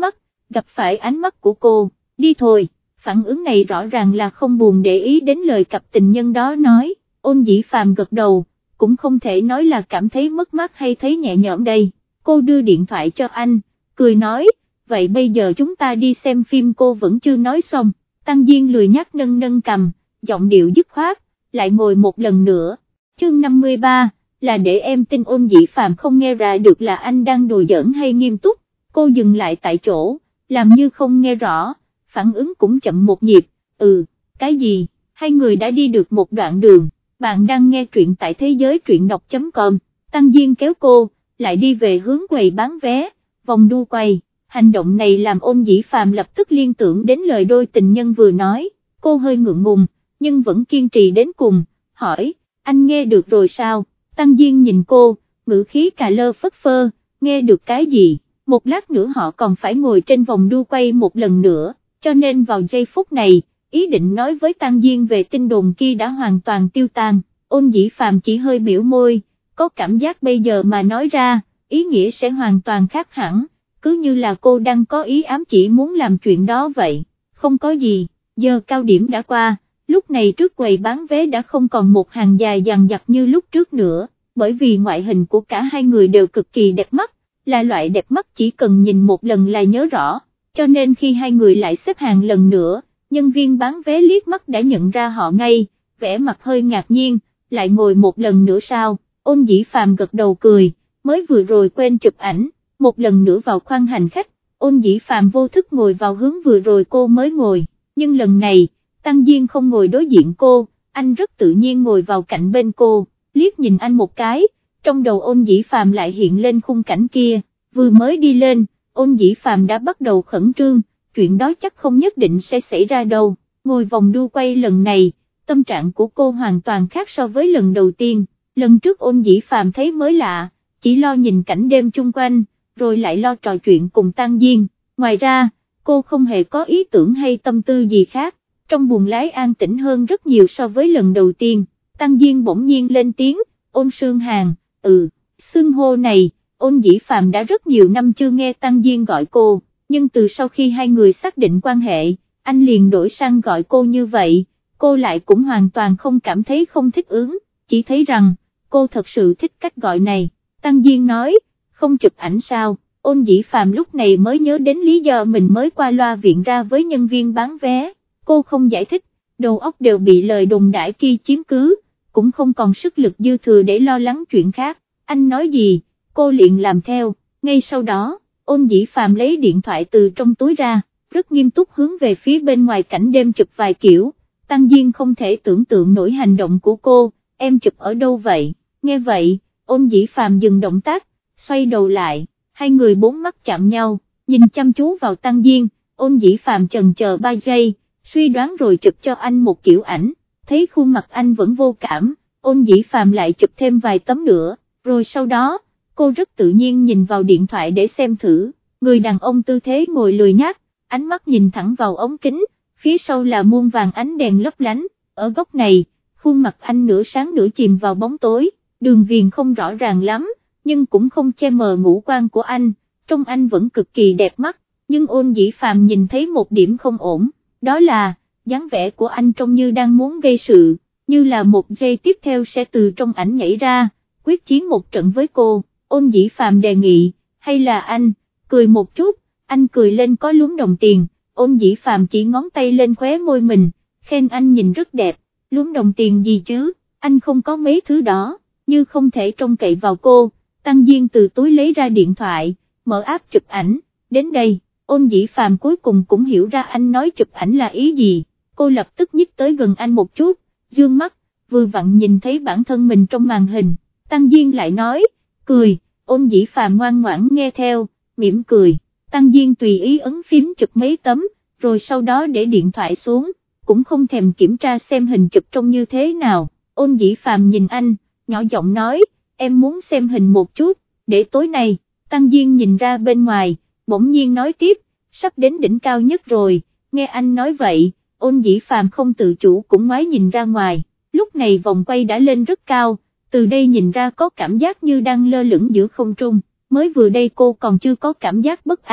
S1: gặp phải ánh mắt của cô, đi thôi, phản ứng này rõ ràng là không buồn để ý đến lời cặp tình nhân đó nói. Ôn Dĩ Phàm gật đầu, cũng không thể nói là cảm thấy mất mát hay thấy nhẹ nhõm đây. Cô đưa điện thoại cho anh, cười nói, vậy bây giờ chúng ta đi xem phim. Cô vẫn chưa nói xong, Tăng Diên lười nhác nâng nâng cầm, giọng điệu dứt khoát, lại ngồi một lần nữa. Chương năm mươi ba, là để em tin. Ôn Dĩ Phàm không nghe ra được là anh đang đùa giỡn hay nghiêm túc, cô dừng lại tại chỗ, làm như không nghe rõ, phản ứng cũng chậm một nhịp, ừ, cái gì, hai người đã đi được một đoạn đường. Bạn đang nghe truyện tại thế giới truyện đọc chấm com, Tăng Diên kéo cô, lại đi về hướng quầy bán vé, vòng đu quay, hành động này làm Ôn Dĩ Phàm lập tức liên tưởng đến lời đôi tình nhân vừa nói, cô hơi ngượng ngùng, nhưng vẫn kiên trì đến cùng, hỏi, anh nghe được rồi sao? Tăng Diên nhìn cô, ngữ khí cà lơ phất phơ, nghe được cái gì, một lát nữa họ còn phải ngồi trên vòng đu quay một lần nữa, cho nên vào giây phút này, ý định nói với Tăng Diên về tin đồn kia đã hoàn toàn tiêu tan. Ôn Dĩ Phàm chỉ hơi biểu môi, có cảm giác bây giờ mà nói ra, ý nghĩa sẽ hoàn toàn khác hẳn, cứ như là cô đang có ý ám chỉ muốn làm chuyện đó vậy. Không có gì, giờ cao điểm đã qua, lúc này trước quầy bán vé đã không còn một hàng dài dằng dặc như lúc trước nữa, bởi vì ngoại hình của cả hai người đều cực kỳ đẹp mắt, là loại đẹp mắt chỉ cần nhìn một lần là nhớ rõ, cho nên khi hai người lại xếp hàng lần nữa, nhân viên bán vé liếc mắt đã nhận ra họ ngay, vẻ mặt hơi ngạc nhiên, lại ngồi một lần nữa sao? Ôn Dĩ Phàm gật đầu cười, mới vừa rồi quên chụp ảnh, một lần nữa vào khoang hành khách, Ôn Dĩ Phàm vô thức ngồi vào hướng vừa rồi cô mới ngồi, nhưng lần này, Tăng Diên không ngồi đối diện cô, anh rất tự nhiên ngồi vào cạnh bên cô, liếc nhìn anh một cái, trong đầu Ôn Dĩ Phàm lại hiện lên khung cảnh kia, vừa mới đi lên, Ôn Dĩ Phàm đã bắt đầu khẩn trương, chuyện đó chắc không nhất định sẽ xảy ra đâu. Ngồi vòng đu quay lần này, tâm trạng của cô hoàn toàn khác so với lần đầu tiên, lần trước Ôn Dĩ Phàm thấy mới lạ, chỉ lo nhìn cảnh đêm chung quanh, rồi lại lo trò chuyện cùng Tăng Diên, ngoài ra, cô không hề có ý tưởng hay tâm tư gì khác, trong buồng lái an tĩnh hơn rất nhiều so với lần đầu tiên. Tăng Diên bỗng nhiên lên tiếng, Ôn Sương Hàn, ừ, xưng hô này, Ôn Dĩ Phàm đã rất nhiều năm chưa nghe Tăng Diên gọi cô, nhưng từ sau khi hai người xác định quan hệ, anh liền đổi sang gọi cô như vậy, cô lại cũng hoàn toàn không cảm thấy không thích ứng, chỉ thấy rằng, cô thật sự thích cách gọi này. Tăng Diên nói, không chụp ảnh sao? Ôn Dĩ Phàm lúc này mới nhớ đến lý do mình mới qua loa viện ra với nhân viên bán vé, cô không giải thích, đầu óc đều bị lời đồn đãi kia chiếm cứ, cũng không còn sức lực dư thừa để lo lắng chuyện khác, anh nói gì, cô liền làm theo, ngay sau đó, Ôn Dĩ Phàm lấy điện thoại từ trong túi ra, rất nghiêm túc hướng về phía bên ngoài cảnh đêm chụp vài kiểu. Tăng Diên không thể tưởng tượng nổi hành động của cô, em chụp ở đâu vậy? Nghe vậy, Ôn Dĩ Phàm dừng động tác, xoay đầu lại, hai người bốn mắt chạm nhau, nhìn chăm chú vào Tăng Diên, Ôn Dĩ Phàm chần chờ ba giây, suy đoán rồi chụp cho anh một kiểu ảnh, thấy khuôn mặt anh vẫn vô cảm, Ôn Dĩ Phàm lại chụp thêm vài tấm nữa, rồi sau đó, cô rất tự nhiên nhìn vào điện thoại để xem thử, người đàn ông tư thế ngồi lười nhác, ánh mắt nhìn thẳng vào ống kính, phía sau là muôn vàng ánh đèn lấp lánh, ở góc này, khuôn mặt anh nửa sáng nửa chìm vào bóng tối, đường viền không rõ ràng lắm, nhưng cũng không che mờ ngũ quan của anh, trông anh vẫn cực kỳ đẹp mắt, nhưng Ôn Dĩ Phàm nhìn thấy một điểm không ổn, đó là, dáng vẻ của anh trông như đang muốn gây sự, như là một giây tiếp theo sẽ từ trong ảnh nhảy ra, quyết chiến một trận với cô. Ôn Dĩ Phàm đề nghị, hay là anh, cười một chút, anh cười lên có lúm đồng tiền, Ôn Dĩ Phàm chỉ ngón tay lên khóe môi mình, khen anh nhìn rất đẹp, lúm đồng tiền gì chứ, anh không có mấy thứ đó, như không thể trông cậy vào cô. Tăng Diên từ túi lấy ra điện thoại, mở app chụp ảnh, đến đây, Ôn Dĩ Phàm cuối cùng cũng hiểu ra anh nói chụp ảnh là ý gì, cô lập tức nhích tới gần anh một chút, dương mắt, vừa vặn nhìn thấy bản thân mình trong màn hình, Tăng Diên lại nói, cười, Ôn Dĩ Phàm ngoan ngoãn nghe theo, mỉm cười, Tăng Diên tùy ý ấn phím chụp mấy tấm, rồi sau đó để điện thoại xuống, cũng không thèm kiểm tra xem hình chụp trông như thế nào. Ôn Dĩ Phàm nhìn anh, nhỏ giọng nói, em muốn xem hình một chút, để tối nay. Tăng Diên nhìn ra bên ngoài, bỗng nhiên nói tiếp, sắp đến đỉnh cao nhất rồi. Nghe anh nói vậy, Ôn Dĩ Phàm không tự chủ cũng ngoái nhìn ra ngoài, lúc này vòng quay đã lên rất cao, từ đây nhìn ra có cảm giác như đang lơ lửng giữa không trung, mới vừa đây cô còn chưa có cảm giác bất an,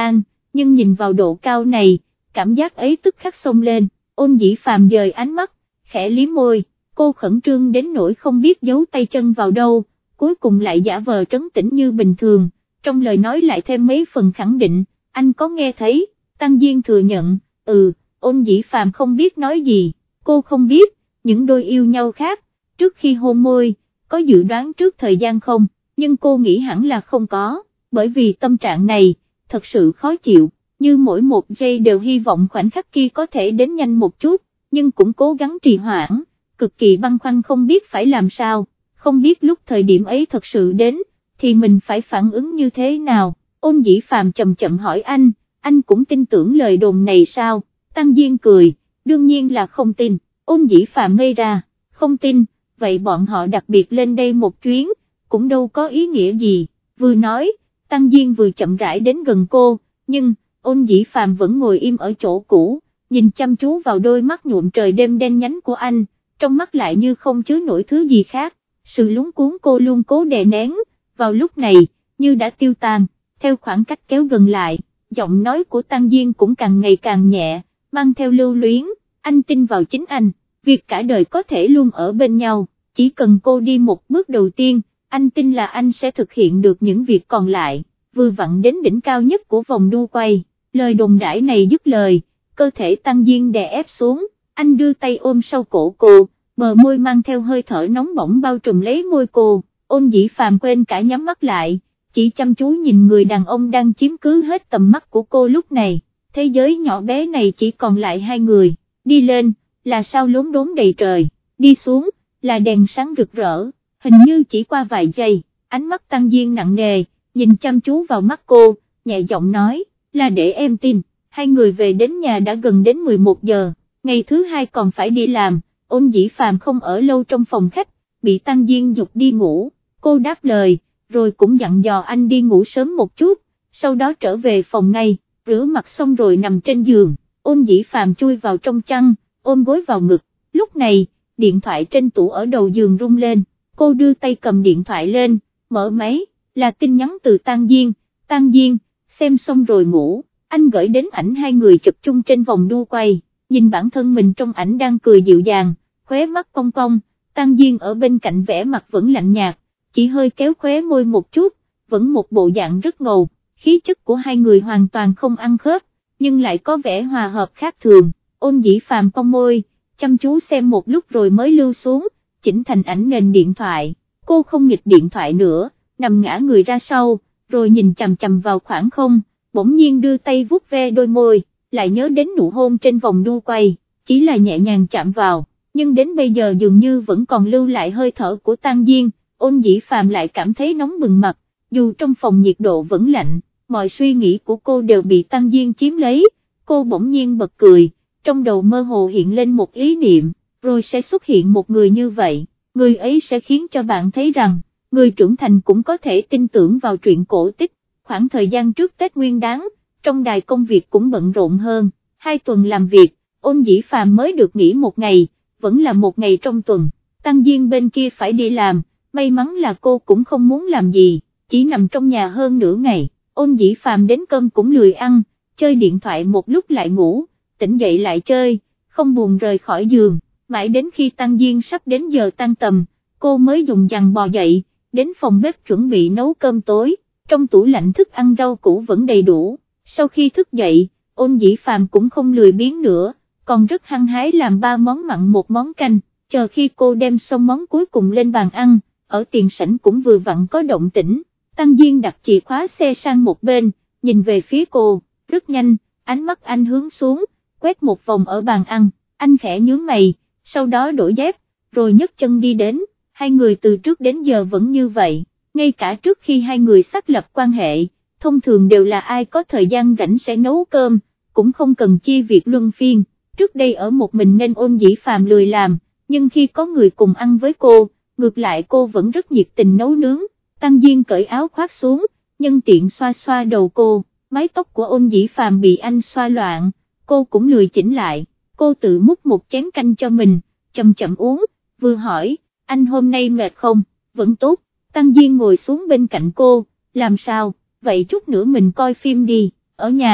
S1: nhưng nhìn vào độ cao này, cảm giác ấy tức khắc xông lên. Ôn Dĩ Phàm dời ánh mắt, khẽ liếm môi, cô khẩn trương đến nỗi không biết giấu tay chân vào đâu, cuối cùng lại giả vờ trấn tĩnh như bình thường, trong lời nói lại thêm mấy phần khẳng định, anh có nghe thấy. Tăng Diên thừa nhận, ừ. Ôn Dĩ Phàm không biết nói gì, cô không biết, những đôi yêu nhau khác, trước khi hôn môi, có dự đoán trước thời gian không, nhưng cô nghĩ hẳn là không có, bởi vì tâm trạng này, thật sự khó chịu, như mỗi một giây đều hy vọng khoảnh khắc kia có thể đến nhanh một chút, nhưng cũng cố gắng trì hoãn, cực kỳ băn khoăn không biết phải làm sao, không biết lúc thời điểm ấy thật sự đến, thì mình phải phản ứng như thế nào. Ôn Dĩ Phàm chậm chậm hỏi anh, anh cũng tin tưởng lời đồn này sao? Tăng Diên cười, đương nhiên là không tin. Ôn Dĩ Phàm ngây ra, không tin, vậy bọn họ đặc biệt lên đây một chuyến, cũng đâu có ý nghĩa gì. Vừa nói, Tăng Diên vừa chậm rãi đến gần cô, nhưng, Ôn Dĩ Phàm vẫn ngồi im ở chỗ cũ, nhìn chăm chú vào đôi mắt nhuộm trời đêm đen nhánh của anh, trong mắt lại như không chứa nổi thứ gì khác, sự lúng cuốn cô luôn cố đè nén, vào lúc này, như đã tiêu tan, theo khoảng cách kéo gần lại, giọng nói của Tăng Diên cũng càng ngày càng nhẹ, mang theo lưu luyến, anh tin vào chính anh, việc cả đời có thể luôn ở bên nhau, chỉ cần cô đi một bước đầu tiên, anh tin là anh sẽ thực hiện được những việc còn lại. Vừa vặn đến đỉnh cao nhất của vòng đu quay, lời đồn đãi này dứt lời, cơ thể Tăng Diên đè ép xuống, anh đưa tay ôm sau cổ cô, bờ môi mang theo hơi thở nóng bỏng bao trùm lấy môi cô. Ôn Dĩ Phàm quên cả nhắm mắt lại, chỉ chăm chú nhìn người đàn ông đang chiếm cứ hết tầm mắt của cô lúc này, thế giới nhỏ bé này chỉ còn lại hai người, đi lên, là sao lốm đốm đầy trời, đi xuống, là đèn sáng rực rỡ, hình như chỉ qua vài giây, ánh mắt Tăng Diên nặng nề, nhìn chăm chú vào mắt cô, nhẹ giọng nói, là để em tin. Hai người về đến nhà đã gần đến mười một giờ, ngày thứ hai còn phải đi làm, Ôn Dĩ Phàm không ở lâu trong phòng khách, bị Tăng Diên giục đi ngủ, cô đáp lời, rồi cũng dặn dò anh đi ngủ sớm một chút, sau đó trở về phòng ngay, rửa mặt xong rồi nằm trên giường, Ôn Dĩ Phàm chui vào trong chăn, ôm gối vào ngực, lúc này, điện thoại trên tủ ở đầu giường rung lên, cô đưa tay cầm điện thoại lên, mở máy, là tin nhắn từ Tăng Diên, Tăng Diên, xem xong rồi ngủ. Anh gửi đến ảnh hai người chụp chung trên vòng đu quay, nhìn bản thân mình trong ảnh đang cười dịu dàng, khóe mắt cong cong, Tăng Diên ở bên cạnh vẻ mặt vẫn lạnh nhạt, chỉ hơi kéo khóe môi một chút, vẫn một bộ dạng rất ngầu, khí chất của hai người hoàn toàn không ăn khớp, nhưng lại có vẻ hòa hợp khác thường. Ôn Dĩ Phàm cong môi, chăm chú xem một lúc rồi mới lưu xuống, chỉnh thành ảnh nền điện thoại, cô không nghịch điện thoại nữa, nằm ngã người ra sau, rồi nhìn chằm chằm vào khoảng không, bỗng nhiên đưa tay vuốt ve đôi môi, lại nhớ đến nụ hôn trên vòng đu quay, chỉ là nhẹ nhàng chạm vào, nhưng đến bây giờ dường như vẫn còn lưu lại hơi thở của Tăng Diên. Ôn Dĩ Phàm lại cảm thấy nóng bừng mặt, dù trong phòng nhiệt độ vẫn lạnh, mọi suy nghĩ của cô đều bị Tăng Diên chiếm lấy, cô bỗng nhiên bật cười, trong đầu mơ hồ hiện lên một ý niệm, rồi sẽ xuất hiện một người như vậy, người ấy sẽ khiến cho bạn thấy rằng, người trưởng thành cũng có thể tin tưởng vào truyện cổ tích. Khoảng thời gian trước Tết Nguyên Đán, trong đài công việc cũng bận rộn hơn, hai tuần làm việc, Ôn Dĩ Phàm mới được nghỉ một ngày, vẫn là một ngày trong tuần, Tăng Diên bên kia phải đi làm, may mắn là cô cũng không muốn làm gì, chỉ nằm trong nhà hơn nửa ngày, Ôn Dĩ Phàm đến cơm cũng lười ăn, chơi điện thoại một lúc lại ngủ, tỉnh dậy lại chơi, không buồn rời khỏi giường, mãi đến khi Tăng Diên sắp đến giờ tan tầm, cô mới dùng dằn bò dậy, đến phòng bếp chuẩn bị nấu cơm tối. Trong tủ lạnh thức ăn rau củ vẫn đầy đủ, sau khi thức dậy, Ôn Dĩ Phàm cũng không lười biếng nữa, còn rất hăng hái làm ba món mặn một món canh, chờ khi cô đem xong món cuối cùng lên bàn ăn, ở tiền sảnh cũng vừa vặn có động tĩnh, Tăng Diên đặt chìa khóa xe sang một bên, nhìn về phía cô, rất nhanh, ánh mắt anh hướng xuống, quét một vòng ở bàn ăn, anh khẽ nhướng mày, sau đó đổi dép, rồi nhấc chân đi đến, hai người từ trước đến giờ vẫn như vậy. Ngay cả trước khi hai người xác lập quan hệ, thông thường đều là ai có thời gian rảnh sẽ nấu cơm, cũng không cần chia việc luân phiên, trước đây ở một mình nên Ôn Dĩ Phàm lười làm, nhưng khi có người cùng ăn với cô, ngược lại cô vẫn rất nhiệt tình nấu nướng. Tăng Diên cởi áo khoác xuống, nhân tiện xoa xoa đầu cô, mái tóc của Ôn Dĩ Phàm bị anh xoa loạn, cô cũng lười chỉnh lại, cô tự múc một chén canh cho mình, chậm chậm uống, vừa hỏi, anh hôm nay mệt không, vẫn tốt. Tăng Diên ngồi xuống bên cạnh cô, làm sao, vậy chút nữa mình coi phim đi, ở nhà,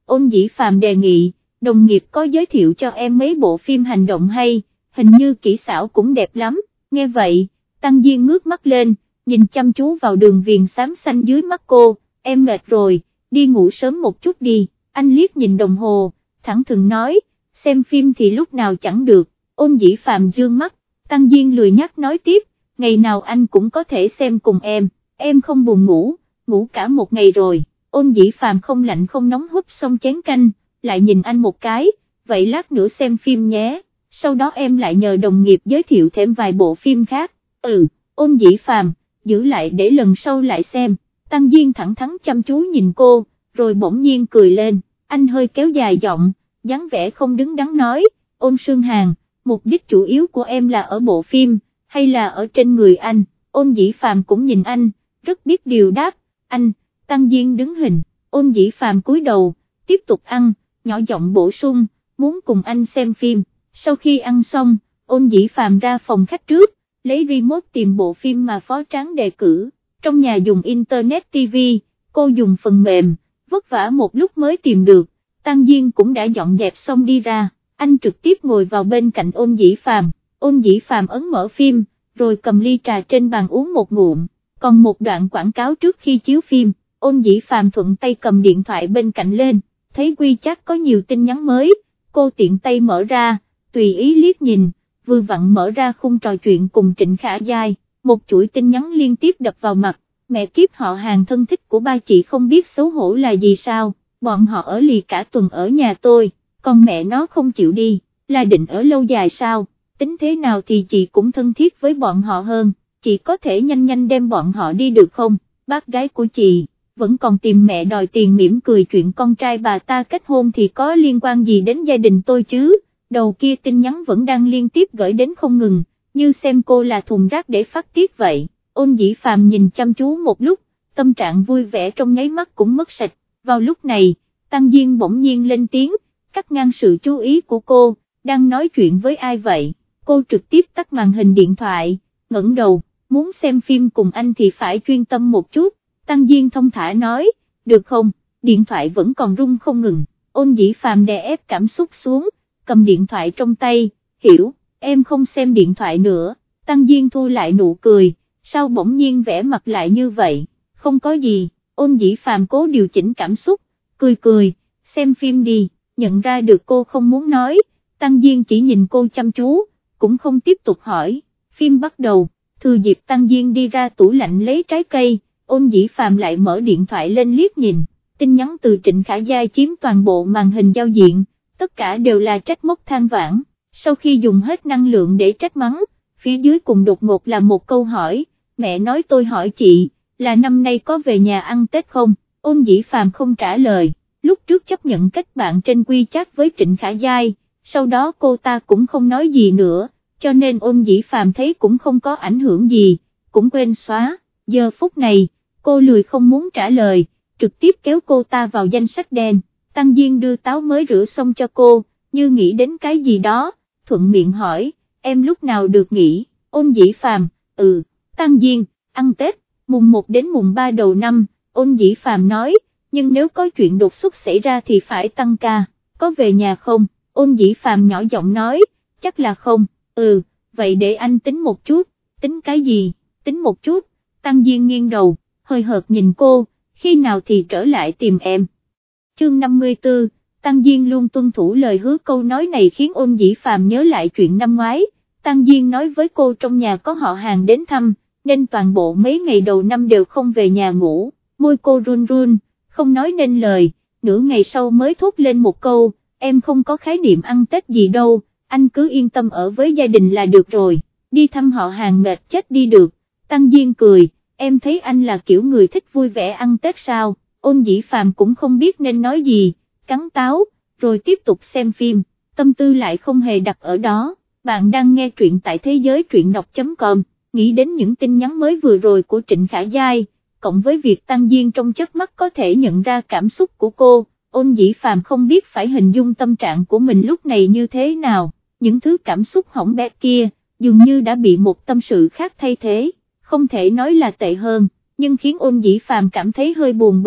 S1: Ôn Dĩ Phàm đề nghị, đồng nghiệp có giới thiệu cho em mấy bộ phim hành động hay, hình như kỹ xảo cũng đẹp lắm. Nghe vậy, Tăng Diên ngước mắt lên, nhìn chăm chú vào đường viền xám xanh dưới mắt cô, em mệt rồi, đi ngủ sớm một chút đi. Anh liếc nhìn đồng hồ, thẳng thừng nói, xem phim thì lúc nào chẳng được. Ôn Dĩ Phàm dương mắt, Tăng Diên lười nhắc nói tiếp, ngày nào anh cũng có thể xem cùng em, em không buồn ngủ, ngủ cả một ngày rồi. Ôn Dĩ Phàm không lạnh không nóng húp xong chén canh, lại nhìn anh một cái, vậy lát nữa xem phim nhé, sau đó em lại nhờ đồng nghiệp giới thiệu thêm vài bộ phim khác. Ừ, Ôn Dĩ Phàm, giữ lại để lần sau lại xem. Tăng Diên thẳng thắn chăm chú nhìn cô, rồi bỗng nhiên cười lên, anh hơi kéo dài giọng, dáng vẻ không đứng đắn nói, Ôn Sương Hàn, mục đích chủ yếu của em là ở bộ phim, hay là ở trên người anh? Ôn Dĩ Phàm cũng nhìn anh, rất biết điều đáp, anh. Tăng Diên đứng hình, Ôn Dĩ Phàm cúi đầu, tiếp tục ăn, nhỏ giọng bổ sung, muốn cùng anh xem phim. Sau khi ăn xong, Ôn Dĩ Phàm ra phòng khách trước, lấy remote tìm bộ phim mà Phó Tráng đề cử. Trong nhà dùng Internet ti vi, cô dùng phần mềm, vất vả một lúc mới tìm được. Tăng Diên cũng đã dọn dẹp xong đi ra, anh trực tiếp ngồi vào bên cạnh Ôn Dĩ Phàm. Ôn Dĩ Phàm ấn mở phim, rồi cầm ly trà trên bàn uống một ngụm, còn một đoạn quảng cáo trước khi chiếu phim. Ôn Dĩ Phàm thuận tay cầm điện thoại bên cạnh lên, thấy WeChat có nhiều tin nhắn mới, cô tiện tay mở ra, tùy ý liếc nhìn, vừa vặn mở ra khung trò chuyện cùng Trịnh Khả Giai, một chuỗi tin nhắn liên tiếp đập vào mặt, mẹ kiếp họ Hàng thân thích của ba chị không biết xấu hổ là gì sao, bọn họ ở lì cả tuần ở nhà tôi, còn mẹ nó không chịu đi, là định ở lâu dài sao, tính thế nào thì chị cũng thân thiết với bọn họ hơn, chị có thể nhanh nhanh đem bọn họ đi được không, bác gái của chị vẫn còn tìm mẹ đòi tiền, mỉm cười chuyện con trai bà ta kết hôn thì có liên quan gì đến gia đình tôi chứ. Đầu kia tin nhắn vẫn đang liên tiếp gửi đến không ngừng, như xem cô là thùng rác để phát tiết vậy. Ôn Dĩ Phàm nhìn chăm chú một lúc, tâm trạng vui vẻ trong nháy mắt cũng mất sạch. Vào lúc này, Tăng Diên bỗng nhiên lên tiếng, cắt ngang sự chú ý của cô, đang nói chuyện với ai vậy? Cô trực tiếp tắt màn hình điện thoại, ngẩng đầu, muốn xem phim cùng anh thì phải chuyên tâm một chút. Tăng Diên thông thả nói, được không, điện thoại vẫn còn rung không ngừng. Ôn Dĩ Phàm đè ép cảm xúc xuống, cầm điện thoại trong tay, hiểu, em không xem điện thoại nữa. Tăng Diên thu lại nụ cười, sao bỗng nhiên vẽ mặt lại như vậy, không có gì. Ôn Dĩ Phàm cố điều chỉnh cảm xúc, cười cười, xem phim đi. Nhận ra được cô không muốn nói, Tăng Diên chỉ nhìn cô chăm chú, cũng không tiếp tục hỏi. Phim bắt đầu, thừa dịp Tăng Diên đi ra tủ lạnh lấy trái cây, Ôn Dĩ Phàm lại mở điện thoại lên liếc nhìn, tin nhắn từ Trịnh Khả Giai chiếm toàn bộ màn hình giao diện, tất cả đều là trách móc than vãn. Sau khi dùng hết năng lượng để trách mắng, phía dưới cùng đột ngột là một câu hỏi, mẹ nói tôi hỏi chị, là năm nay có về nhà ăn Tết không? Ôn Dĩ Phàm không trả lời, lúc trước chấp nhận kết bạn trên WeChat với Trịnh Khả Giai, sau đó cô ta cũng không nói gì nữa, cho nên Ôn Dĩ Phàm thấy cũng không có ảnh hưởng gì, cũng quên xóa. Giờ phút này, cô lười không muốn trả lời, trực tiếp kéo cô ta vào danh sách đen. Tăng Diên đưa táo mới rửa xong cho cô, như nghĩ đến cái gì đó, thuận miệng hỏi, em lúc nào được nghỉ? Ôn Dĩ Phàm, ừ. Tăng Diên, ăn Tết, mùng một đến mùng ba đầu năm. Ôn Dĩ Phàm nói, nhưng nếu có chuyện đột xuất xảy ra thì phải tăng ca, có về nhà không? Ôn Dĩ Phàm nhỏ giọng nói, chắc là không. Ừ, vậy để anh tính một chút. Tính cái gì? Tính một chút. Tăng Diên nghiêng đầu, hơi hợt nhìn cô, khi nào thì trở lại tìm em. Chương năm mươi tư, Tăng Diên luôn tuân thủ lời hứa, câu nói này khiến Ôn Dĩ Phàm nhớ lại chuyện năm ngoái. Tăng Diên nói với cô trong nhà có họ Hàng đến thăm, nên toàn bộ mấy ngày đầu năm đều không về nhà ngủ, môi cô run run, không nói nên lời, nửa ngày sau mới thốt lên một câu, em không có khái niệm ăn Tết gì đâu, anh cứ yên tâm ở với gia đình là được rồi, đi thăm họ Hàng mệt chết đi được. Tăng Diên cười, em thấy anh là kiểu người thích vui vẻ ăn Tết sao? Ôn Dĩ Phàm cũng không biết nên nói gì, cắn táo, rồi tiếp tục xem phim, tâm tư lại không hề đặt ở đó. Bạn đang nghe truyện tại thế giới truyện đọc chấm com, nghĩ đến những tin nhắn mới vừa rồi của Trịnh Khả Giai, cộng với việc Tăng Diên trong chớp mắt có thể nhận ra cảm xúc của cô, Ôn Dĩ Phàm không biết phải hình dung tâm trạng của mình lúc này như thế nào, những thứ cảm xúc hỏng bét kia, dường như đã bị một tâm sự khác thay thế, không thể nói là tệ hơn, nhưng khiến Ôn Dĩ Phàm cảm thấy hơi buồn bực.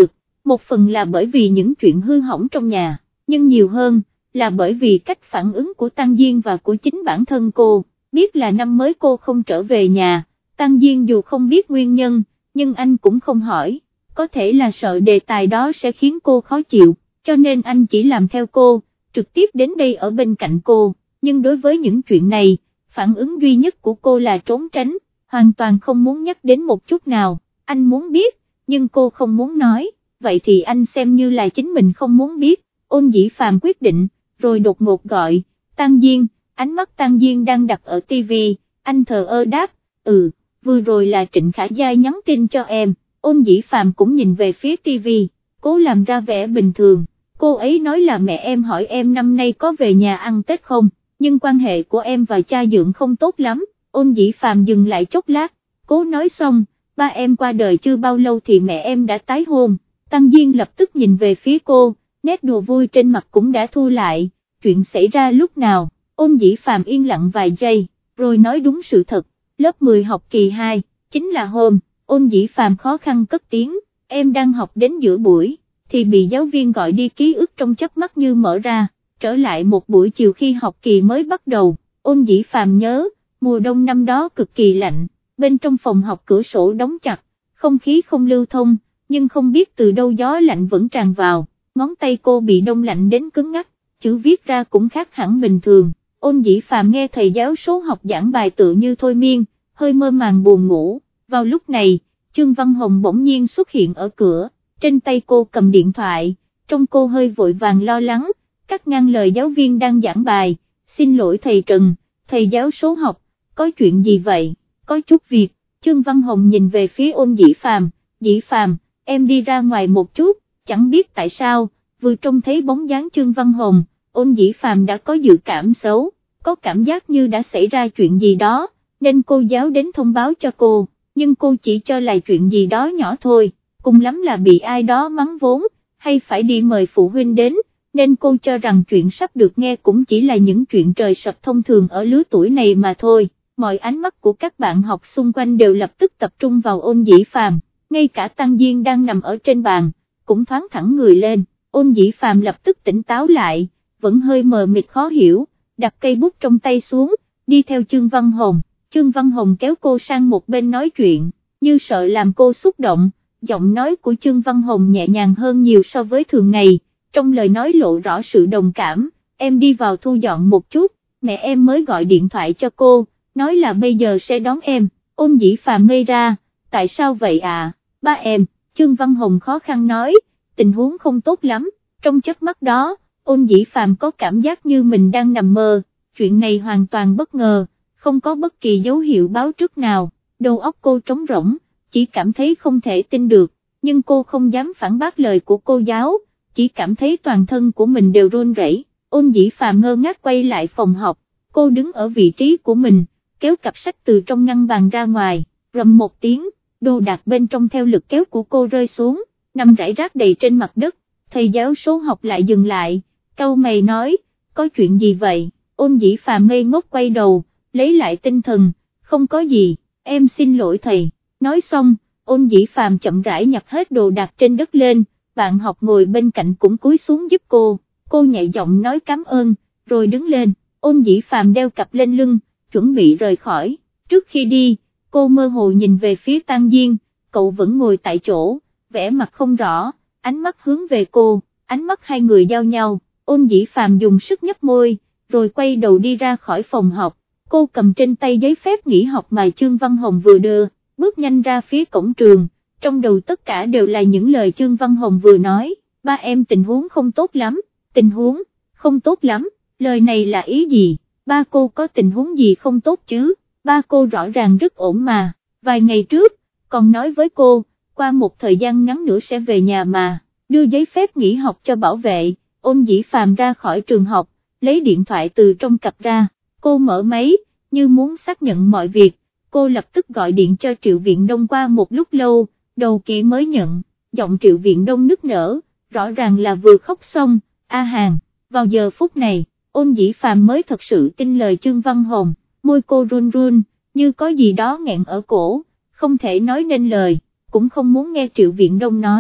S1: một phần là bởi vì những chuyện hư hỏng trong nhà, nhưng nhiều hơn là bởi vì cách phản ứng của Tăng Diên và của chính bản thân cô. Biết là năm mới cô không trở về nhà, Tăng Diên dù không biết nguyên nhân, nhưng anh cũng không hỏi, có thể là sợ đề tài đó sẽ khiến cô khó chịu, cho nên anh chỉ làm theo cô, trực tiếp đến đây ở bên cạnh cô, nhưng đối với những chuyện này, phản ứng duy nhất của cô là trốn tránh, hoàn toàn không muốn nhắc đến một chút nào. Anh muốn biết, nhưng cô không muốn nói, vậy thì anh xem như là chính mình không muốn biết. Ôn Dĩ Phàm quyết định, rồi đột ngột gọi, Tăng Diên. Ánh mắt Tăng Diên đang đặt ở tivi, anh thờ ơ đáp, ừ, vừa rồi là Trịnh Khả Giai nhắn tin cho em. Ôn Dĩ Phàm cũng nhìn về phía tivi, cố làm ra vẻ bình thường, cô ấy nói là mẹ em hỏi em năm nay có về nhà ăn Tết không, nhưng quan hệ của em và cha Dượng không tốt lắm. Ôn Dĩ Phàm dừng lại chốc lát, cố nói xong, ba em qua đời chưa bao lâu thì mẹ em đã tái hôn. Tăng Diên lập tức nhìn về phía cô, nét đùa vui trên mặt cũng đã thu lại, chuyện xảy ra lúc nào? Ôn Dĩ Phàm yên lặng vài giây, rồi nói đúng sự thật, lớp mười học kỳ hai, chính là hôm. Ôn Dĩ Phàm khó khăn cất tiếng, em đang học đến giữa buổi, thì bị giáo viên gọi đi ký ức trong chớp mắt như mở ra, trở lại một buổi chiều khi học kỳ mới bắt đầu. Ôn Dĩ Phàm nhớ, mùa đông năm đó cực kỳ lạnh, bên trong phòng học cửa sổ đóng chặt, không khí không lưu thông, nhưng không biết từ đâu gió lạnh vẫn tràn vào, ngón tay cô bị đông lạnh đến cứng ngắc, chữ viết ra cũng khác hẳn bình thường. Ôn Dĩ Phàm nghe thầy giáo số học giảng bài tự như thôi miên, hơi mơ màng buồn ngủ. Vào lúc này, Trương Văn Hồng bỗng nhiên xuất hiện ở cửa, trên tay cô cầm điện thoại, trông cô hơi vội vàng lo lắng, cắt ngang lời giáo viên đang giảng bài, xin lỗi thầy Trần, thầy giáo số học, có chuyện gì vậy, có chút việc. Trương Văn Hồng nhìn về phía Ôn Dĩ Phàm, Dĩ Phàm, em đi ra ngoài một chút. Chẳng biết tại sao, vừa trông thấy bóng dáng Trương Văn Hồng, Ôn Dĩ Phàm đã có dự cảm xấu, có cảm giác như đã xảy ra chuyện gì đó, nên cô giáo đến thông báo cho cô, nhưng cô chỉ cho là chuyện gì đó nhỏ thôi, cùng lắm là bị ai đó mắng vốn, hay phải đi mời phụ huynh đến, nên cô cho rằng chuyện sắp được nghe cũng chỉ là những chuyện trời sập thông thường ở lứa tuổi này mà thôi. Mọi ánh mắt của các bạn học xung quanh đều lập tức tập trung vào Ôn Dĩ Phàm, ngay cả Tăng Diên đang nằm ở trên bàn, cũng thoáng thẳng người lên. Ôn Dĩ Phàm lập tức tỉnh táo lại, vẫn hơi mờ mịt khó hiểu, đặt cây bút trong tay xuống, đi theo Trương Văn Hồng. Trương Văn Hồng kéo cô sang một bên nói chuyện, như sợ làm cô xúc động, giọng nói của Trương Văn Hồng nhẹ nhàng hơn nhiều so với thường ngày, trong lời nói lộ rõ sự đồng cảm, em đi vào thu dọn một chút, mẹ em mới gọi điện thoại cho cô, nói là bây giờ sẽ đón em. Ôn Dĩ Phàm ngây ra, tại sao vậy à, ba em, Trương Văn Hồng khó khăn nói, tình huống không tốt lắm. Trong chớp mắt đó, Ôn Dĩ Phàm có cảm giác như mình đang nằm mơ, chuyện này hoàn toàn bất ngờ, không có bất kỳ dấu hiệu báo trước nào, đầu óc cô trống rỗng, chỉ cảm thấy không thể tin được, nhưng cô không dám phản bác lời của cô giáo, chỉ cảm thấy toàn thân của mình đều run rẩy. Ôn Dĩ Phàm ngơ ngác quay lại phòng học, cô đứng ở vị trí của mình, kéo cặp sách từ trong ngăn bàn ra ngoài, rầm một tiếng, đồ đạc bên trong theo lực kéo của cô rơi xuống, nằm rải rác đầy trên mặt đất. Thầy giáo số học lại dừng lại, cau mày nói, có chuyện gì vậy? Ôn Dĩ Phàm ngây ngốc quay đầu, lấy lại tinh thần, không có gì, em xin lỗi thầy. Nói xong, Ôn Dĩ Phàm chậm rãi nhặt hết đồ đạc trên đất lên, bạn học ngồi bên cạnh cũng cúi xuống giúp cô, cô nhẹ giọng nói cảm ơn, rồi đứng lên. Ôn Dĩ Phàm đeo cặp lên lưng, chuẩn bị rời khỏi. Trước khi đi, cô mơ hồ nhìn về phía Tăng Diên, cậu vẫn ngồi tại chỗ, vẻ mặt không rõ, ánh mắt hướng về cô, ánh mắt hai người giao nhau. Ôn Dĩ Phàm dùng sức nhấp môi, rồi quay đầu đi ra khỏi phòng học. Cô cầm trên tay giấy phép nghỉ học mà Trương Văn Hồng vừa đưa, bước nhanh ra phía cổng trường, trong đầu tất cả đều là những lời Trương Văn Hồng vừa nói, ba em tình huống không tốt lắm, tình huống, không tốt lắm, lời này là ý gì, ba cô có tình huống gì không tốt chứ, ba cô rõ ràng rất ổn mà, vài ngày trước, còn nói với cô, qua một thời gian ngắn nữa sẽ về nhà mà, đưa giấy phép nghỉ học cho bảo vệ. Ôn Dĩ Phàm ra khỏi trường học, lấy điện thoại từ trong cặp ra, cô mở máy, như muốn xác nhận mọi việc, cô lập tức gọi điện cho Triệu Viện Đông. Qua một lúc lâu, đầu kia mới nhận, giọng Triệu Viện Đông nức nở, rõ ràng là vừa khóc xong. A Hàng, vào giờ phút này, Ôn Dĩ Phàm mới thật sự tin lời Trương Văn Hồng, môi cô run run, như có gì đó nghẹn ở cổ, không thể nói nên lời, cũng không muốn nghe Triệu Viện Đông nói,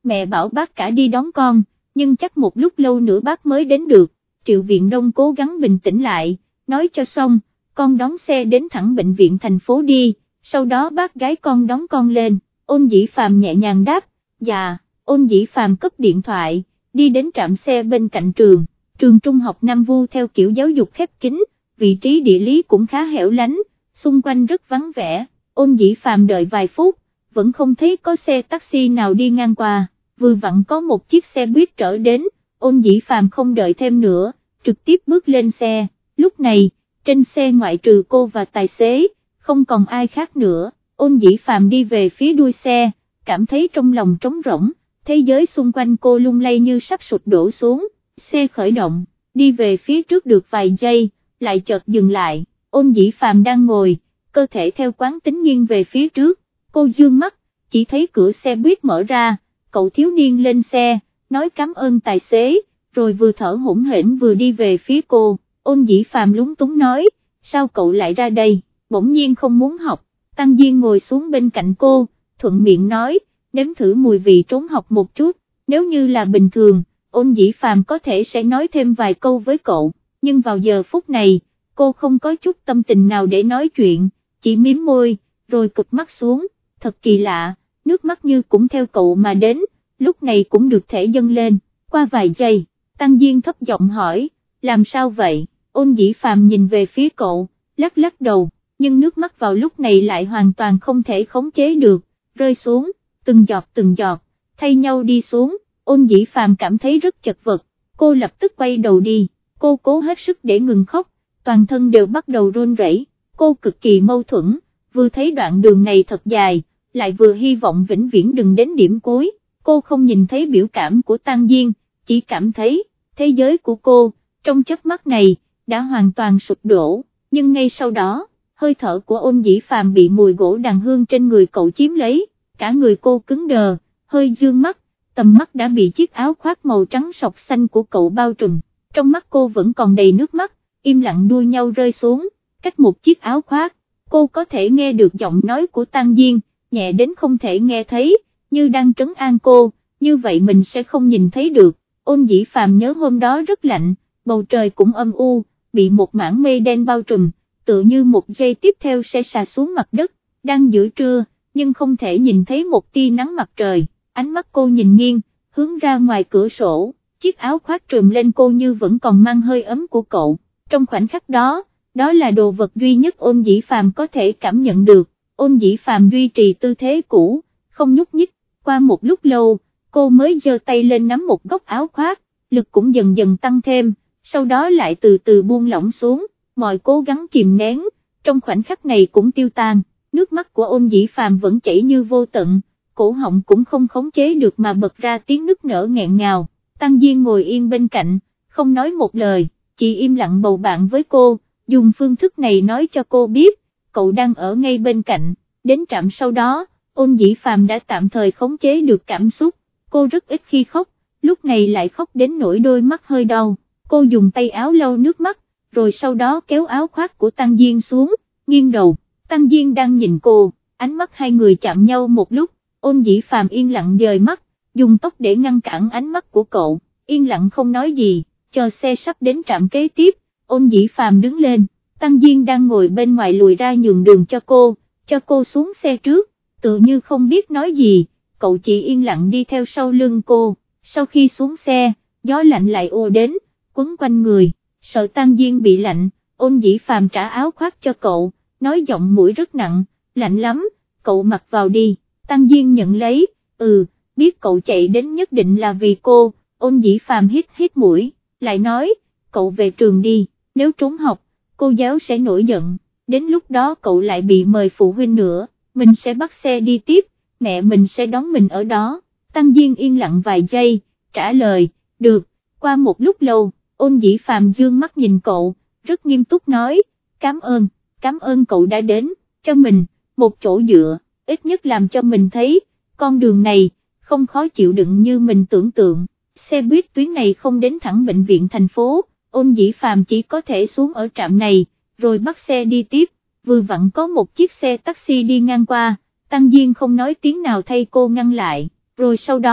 S1: mẹ bảo bác cả đi đón con, nhưng chắc một lúc lâu nữa bác mới đến được. Triệu Viện Đông cố gắng bình tĩnh lại, nói cho xong, con đón xe đến thẳng bệnh viện thành phố đi, sau đó bác gái con đón con lên. Ôn Dĩ Phàm nhẹ nhàng đáp, dạ. Ôn Dĩ Phàm cúp điện thoại, đi đến trạm xe bên cạnh trường, trường trung học Nam Vu theo kiểu giáo dục khép kín, vị trí địa lý cũng khá hẻo lánh, xung quanh rất vắng vẻ. Ôn Dĩ Phàm đợi vài phút, vẫn không thấy có xe taxi nào đi ngang qua, vừa vặn có một chiếc xe buýt trở đến. Ôn Dĩ Phàm không đợi thêm nữa, trực tiếp bước lên xe. Lúc này, trên xe ngoại trừ cô và tài xế, không còn ai khác nữa. Ôn Dĩ Phàm đi về phía đuôi xe, cảm thấy trong lòng trống rỗng, thế giới xung quanh cô lung lay như sắp sụp đổ xuống. Xe khởi động, đi về phía trước được vài giây, lại chợt dừng lại. Ôn Dĩ Phàm đang ngồi, cơ thể theo quán tính nghiêng về phía trước, cô dương mắt, chỉ thấy cửa xe buýt mở ra, cậu thiếu niên lên xe, nói cảm ơn tài xế, rồi vừa thở hổn hển vừa đi về phía cô. Ôn Dĩ Phàm lúng túng nói, sao cậu lại ra đây, bỗng nhiên không muốn học. Tăng Diên ngồi xuống bên cạnh cô, thuận miệng nói, nếm thử mùi vị trốn học một chút. Nếu như là bình thường, Ôn Dĩ Phàm có thể sẽ nói thêm vài câu với cậu, nhưng vào giờ phút này, cô không có chút tâm tình nào để nói chuyện, chỉ mím môi, rồi cụp mắt xuống. Thật kỳ lạ, nước mắt như cũng theo cậu mà đến, lúc này cũng được thể dâng lên. Qua vài giây, Tăng Diên thấp giọng hỏi, làm sao vậy? Ôn Dĩ Phàm nhìn về phía cậu, lắc lắc đầu, nhưng nước mắt vào lúc này lại hoàn toàn không thể khống chế được, rơi xuống, từng giọt từng giọt, thay nhau đi xuống. Ôn Dĩ Phàm cảm thấy rất chật vật, cô lập tức quay đầu đi, cô cố hết sức để ngừng khóc, toàn thân đều bắt đầu run rẩy. Cô cực kỳ mâu thuẫn, vừa thấy đoạn đường này thật dài, lại vừa hy vọng vĩnh viễn đừng đến điểm cuối. Cô không nhìn thấy biểu cảm của Tăng Diên, chỉ cảm thấy, thế giới của cô, trong chớp mắt này, đã hoàn toàn sụp đổ. Nhưng ngay sau đó, hơi thở của Ôn Dĩ Phàm bị mùi gỗ đàn hương trên người cậu chiếm lấy, cả người cô cứng đờ, hơi dương mắt, tầm mắt đã bị chiếc áo khoác màu trắng sọc xanh của cậu bao trùm, trong mắt cô vẫn còn đầy nước mắt, im lặng đua nhau rơi xuống, cách một chiếc áo khoác, cô có thể nghe được giọng nói của Tăng Diên, nhẹ đến không thể nghe thấy, như đang trấn an cô, như vậy mình sẽ không nhìn thấy được. Ôn Dĩ Phàm nhớ hôm đó rất lạnh, bầu trời cũng âm u, bị một mảng mây đen bao trùm, tựa như một giây tiếp theo sẽ xà xuống mặt đất. Đang giữa trưa, nhưng không thể nhìn thấy một tia nắng mặt trời, ánh mắt cô nhìn nghiêng, hướng ra ngoài cửa sổ, chiếc áo khoác trùm lên cô như vẫn còn mang hơi ấm của cậu. Trong khoảnh khắc đó, đó là đồ vật duy nhất Ôn Dĩ Phàm có thể cảm nhận được. Ôn Dĩ Phàm duy trì tư thế cũ, không nhúc nhích, qua một lúc lâu, cô mới giơ tay lên nắm một góc áo khoác, lực cũng dần dần tăng thêm, sau đó lại từ từ buông lỏng xuống, mọi cố gắng kìm nén, trong khoảnh khắc này cũng tiêu tan, nước mắt của Ôn Dĩ Phàm vẫn chảy như vô tận, cổ họng cũng không khống chế được mà bật ra tiếng nức nở nghẹn ngào. Tăng Diên ngồi yên bên cạnh, không nói một lời, chỉ im lặng bầu bạn với cô, dùng phương thức này nói cho cô biết, cậu đang ở ngay bên cạnh. Đến trạm sau đó, Ôn Dĩ Phàm đã tạm thời khống chế được cảm xúc, cô rất ít khi khóc, lúc này lại khóc đến nỗi đôi mắt hơi đau, cô dùng tay áo lau nước mắt, rồi sau đó kéo áo khoác của Tăng Diên xuống, nghiêng đầu, Tăng Diên đang nhìn cô, ánh mắt hai người chạm nhau một lúc, Ôn Dĩ Phàm yên lặng dời mắt, dùng tóc để ngăn cản ánh mắt của cậu, yên lặng không nói gì, chờ xe sắp đến trạm kế tiếp, Ôn Dĩ Phàm đứng lên, Tăng Diên đang ngồi bên ngoài lùi ra nhường đường cho cô, cho cô xuống xe trước, tự như không biết nói gì, cậu chỉ yên lặng đi theo sau lưng cô. Sau khi xuống xe, gió lạnh lại ùa đến, quấn quanh người, sợ Tăng Diên bị lạnh, Ôn Dĩ Phàm trả áo khoác cho cậu, nói giọng mũi rất nặng, lạnh lắm, cậu mặc vào đi. Tăng Diên nhận lấy, ừ, biết cậu chạy đến nhất định là vì cô. Ôn Dĩ Phàm hít hít mũi, lại nói, cậu về trường đi, nếu trốn học, cô giáo sẽ nổi giận, đến lúc đó cậu lại bị mời phụ huynh nữa, mình sẽ bắt xe đi tiếp, mẹ mình sẽ đón mình ở đó. Tăng Diên yên lặng vài giây, trả lời, được. Qua một lúc lâu, Ôn Dĩ Phàm dương mắt nhìn cậu, rất nghiêm túc nói, cảm ơn, cảm ơn cậu đã đến, cho mình, một chỗ dựa, ít nhất làm cho mình thấy, con đường này, không khó chịu đựng như mình tưởng tượng. Xe buýt tuyến này không đến thẳng bệnh viện thành phố, Ôn Dĩ Phàm chỉ có thể xuống ở trạm này, rồi bắt xe đi tiếp, vừa vặn có một chiếc xe taxi đi ngang qua, Tăng Diên không nói tiếng nào thay cô ngăn lại, rồi sau đó,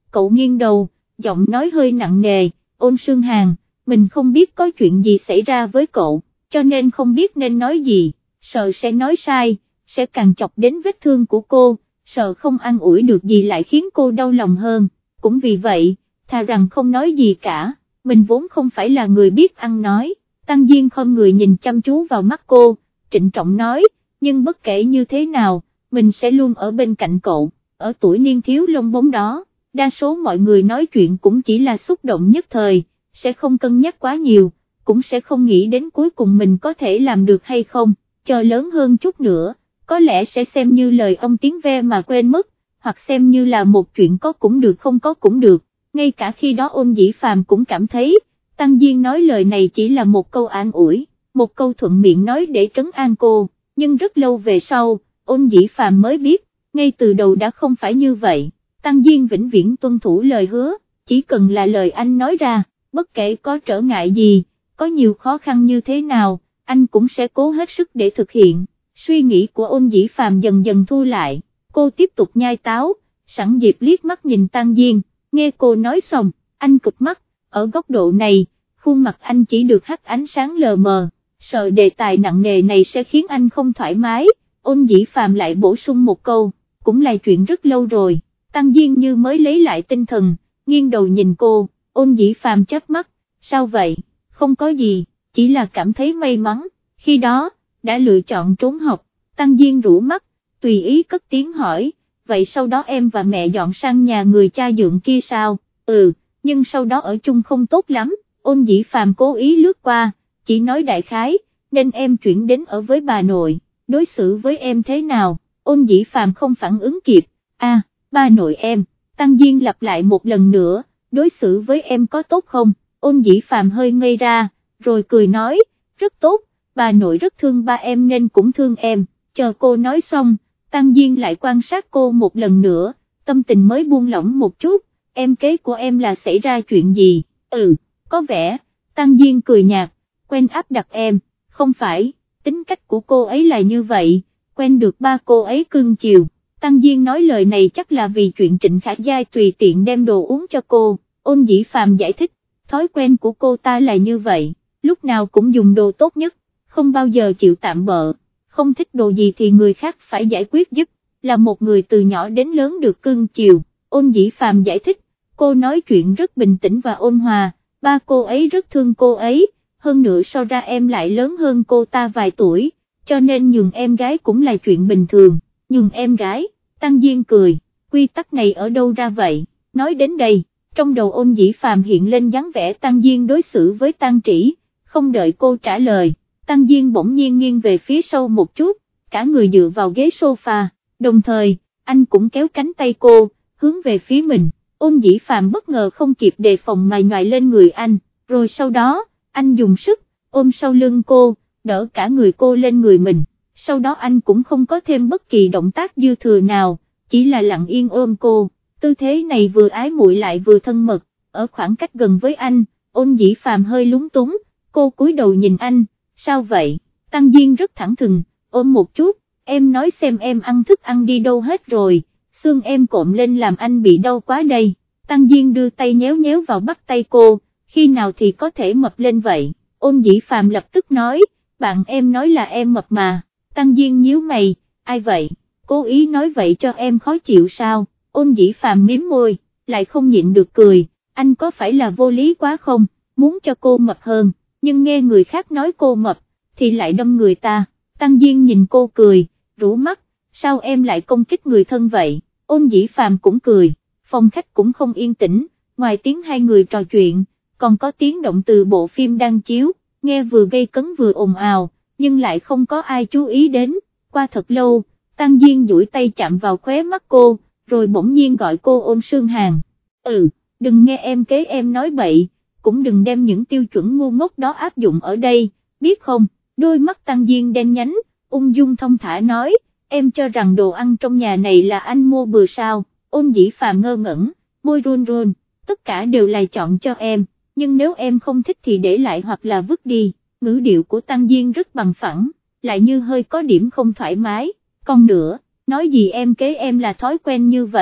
S1: cậu nghiêng đầu, giọng nói hơi nặng nề, Ôn Sương Hàn, mình không biết có chuyện gì xảy ra với cậu, cho nên không biết nên nói gì, sợ sẽ nói sai, sẽ càng chọc đến vết thương của cô, sợ không an ủi được gì lại khiến cô đau lòng hơn, cũng vì vậy, thà rằng không nói gì cả, mình vốn không phải là người biết ăn nói. Tăng Diên khom người nhìn chăm chú vào mắt cô, trịnh trọng nói, nhưng bất kể như thế nào, mình sẽ luôn ở bên cạnh cậu, ở tuổi niên thiếu lông bóng đó, đa số mọi người nói chuyện cũng chỉ là xúc động nhất thời, sẽ không cân nhắc quá nhiều, cũng sẽ không nghĩ đến cuối cùng mình có thể làm được hay không, chờ lớn hơn chút nữa, có lẽ sẽ xem như lời ông tiếng ve mà quên mất, hoặc xem như là một chuyện có cũng được không có cũng được, ngay cả khi đó Ôn Dĩ Phàm cũng cảm thấy, Tăng Diên nói lời này chỉ là một câu an ủi, một câu thuận miệng nói để trấn an cô, nhưng rất lâu về sau, Ôn Dĩ Phàm mới biết, ngay từ đầu đã không phải như vậy, Tăng Diên vĩnh viễn tuân thủ lời hứa, chỉ cần là lời anh nói ra, bất kể có trở ngại gì, có nhiều khó khăn như thế nào, anh cũng sẽ cố hết sức để thực hiện. Suy nghĩ của Ôn Dĩ Phàm dần dần thu lại, cô tiếp tục nhai táo, sẵn dịp liếc mắt nhìn Tăng Diên, nghe cô nói xong, anh cụp mắt, ở góc độ này, khuôn mặt anh chỉ được hắt ánh sáng lờ mờ, sợ đề tài nặng nề này sẽ khiến anh không thoải mái, Ôn Dĩ Phàm lại bổ sung một câu, cũng là chuyện rất lâu rồi, Tăng Diên như mới lấy lại tinh thần, nghiêng đầu nhìn cô, Ôn Dĩ Phàm chớp mắt, sao vậy, không có gì, chỉ là cảm thấy may mắn, khi đó, đã lựa chọn trốn học, Tăng Diên rũ mắt, tùy ý cất tiếng hỏi, vậy sau đó em và mẹ dọn sang nhà người cha dượng kia sao, ừ, nhưng sau đó ở chung không tốt lắm, Ôn Dĩ Phàm cố ý lướt qua, chỉ nói đại khái, nên em chuyển đến ở với bà nội, đối xử với em thế nào, Ôn Dĩ Phàm không phản ứng kịp, a, à, bà nội em, Tăng Diên lặp lại một lần nữa, đối xử với em có tốt không, Ôn Dĩ Phàm hơi ngây ra, rồi cười nói, rất tốt, bà nội rất thương ba em nên cũng thương em, chờ cô nói xong, Tăng Diên lại quan sát cô một lần nữa, tâm tình mới buông lỏng một chút, em kế của em là xảy ra chuyện gì, ừ, có vẻ, Tăng Diên cười nhạt, quen áp đặt em, không phải, tính cách của cô ấy là như vậy, quen được ba cô ấy cưng chiều, Tăng Diên nói lời này chắc là vì chuyện Trịnh Khả Giai tùy tiện đem đồ uống cho cô, Ôn Dĩ Phàm giải thích, thói quen của cô ta là như vậy, lúc nào cũng dùng đồ tốt nhất, không bao giờ chịu tạm bợ, không thích đồ gì thì người khác phải giải quyết giúp, là một người từ nhỏ đến lớn được cưng chiều, Ôn Dĩ Phàm giải thích, cô nói chuyện rất bình tĩnh và ôn hòa, ba cô ấy rất thương cô ấy, hơn nữa so ra em lại lớn hơn cô ta vài tuổi, cho nên nhường em gái cũng là chuyện bình thường, nhường em gái, Tăng Diên cười, quy tắc này ở đâu ra vậy, nói đến đây, trong đầu Ôn Dĩ Phàm hiện lên dáng vẻ Tăng Diên đối xử với Tăng Trĩ, không đợi cô trả lời, Tăng Diên bỗng nhiên nghiêng về phía sau một chút, cả người dựa vào ghế sofa, đồng thời, anh cũng kéo cánh tay cô, hướng về phía mình, Ôn Dĩ Phàm bất ngờ không kịp đề phòng mà nhòi lên người anh, rồi sau đó, anh dùng sức, ôm sau lưng cô, đỡ cả người cô lên người mình, sau đó anh cũng không có thêm bất kỳ động tác dư thừa nào, chỉ là lặng yên ôm cô, tư thế này vừa ái muội lại vừa thân mật, ở khoảng cách gần với anh, Ôn Dĩ Phàm hơi lúng túng, cô cúi đầu nhìn anh, sao vậy, Tăng Diên rất thẳng thừng, ôm một chút, em nói xem em ăn thức ăn đi đâu hết rồi, xương em cộm lên làm anh bị đau quá đây, Tăng Diên đưa tay nhéo nhéo vào bắp tay cô, khi nào thì có thể mập lên vậy, Ôn Dĩ Phàm lập tức nói, bạn em nói là em mập mà, Tăng Diên nhíu mày, ai vậy, cố ý nói vậy cho em khó chịu sao, Ôn Dĩ Phàm mím môi, lại không nhịn được cười, anh có phải là vô lý quá không, muốn cho cô mập hơn, nhưng nghe người khác nói cô mập, thì lại đâm người ta, Tăng Diên nhìn cô cười, rũ mắt, sao em lại công kích người thân vậy, Ôn Dĩ Phàm cũng cười, phòng khách cũng không yên tĩnh, ngoài tiếng hai người trò chuyện, còn có tiếng động từ bộ phim đang chiếu, nghe vừa gây cấn vừa ồn ào, nhưng lại không có ai chú ý đến, qua thật lâu, Tăng Diên duỗi tay chạm vào khóe mắt cô, rồi bỗng nhiên gọi cô Ôn Sương Hàn, ừ, đừng nghe em kế em nói bậy, cũng đừng đem những tiêu chuẩn ngu ngốc đó áp dụng ở đây, biết không, đôi mắt Tăng Diên đen nhánh, ung dung thông thả nói, em cho rằng đồ ăn trong nhà này là anh mua bừa sao, Ôn Dĩ Phàm ngơ ngẩn, môi run run, tất cả đều là chọn cho em, nhưng nếu em không thích thì để lại hoặc là vứt đi, ngữ điệu của Tăng Diên rất bằng phẳng, lại như hơi có điểm không thoải mái, còn nữa, nói gì em kế em là thói quen như vậy,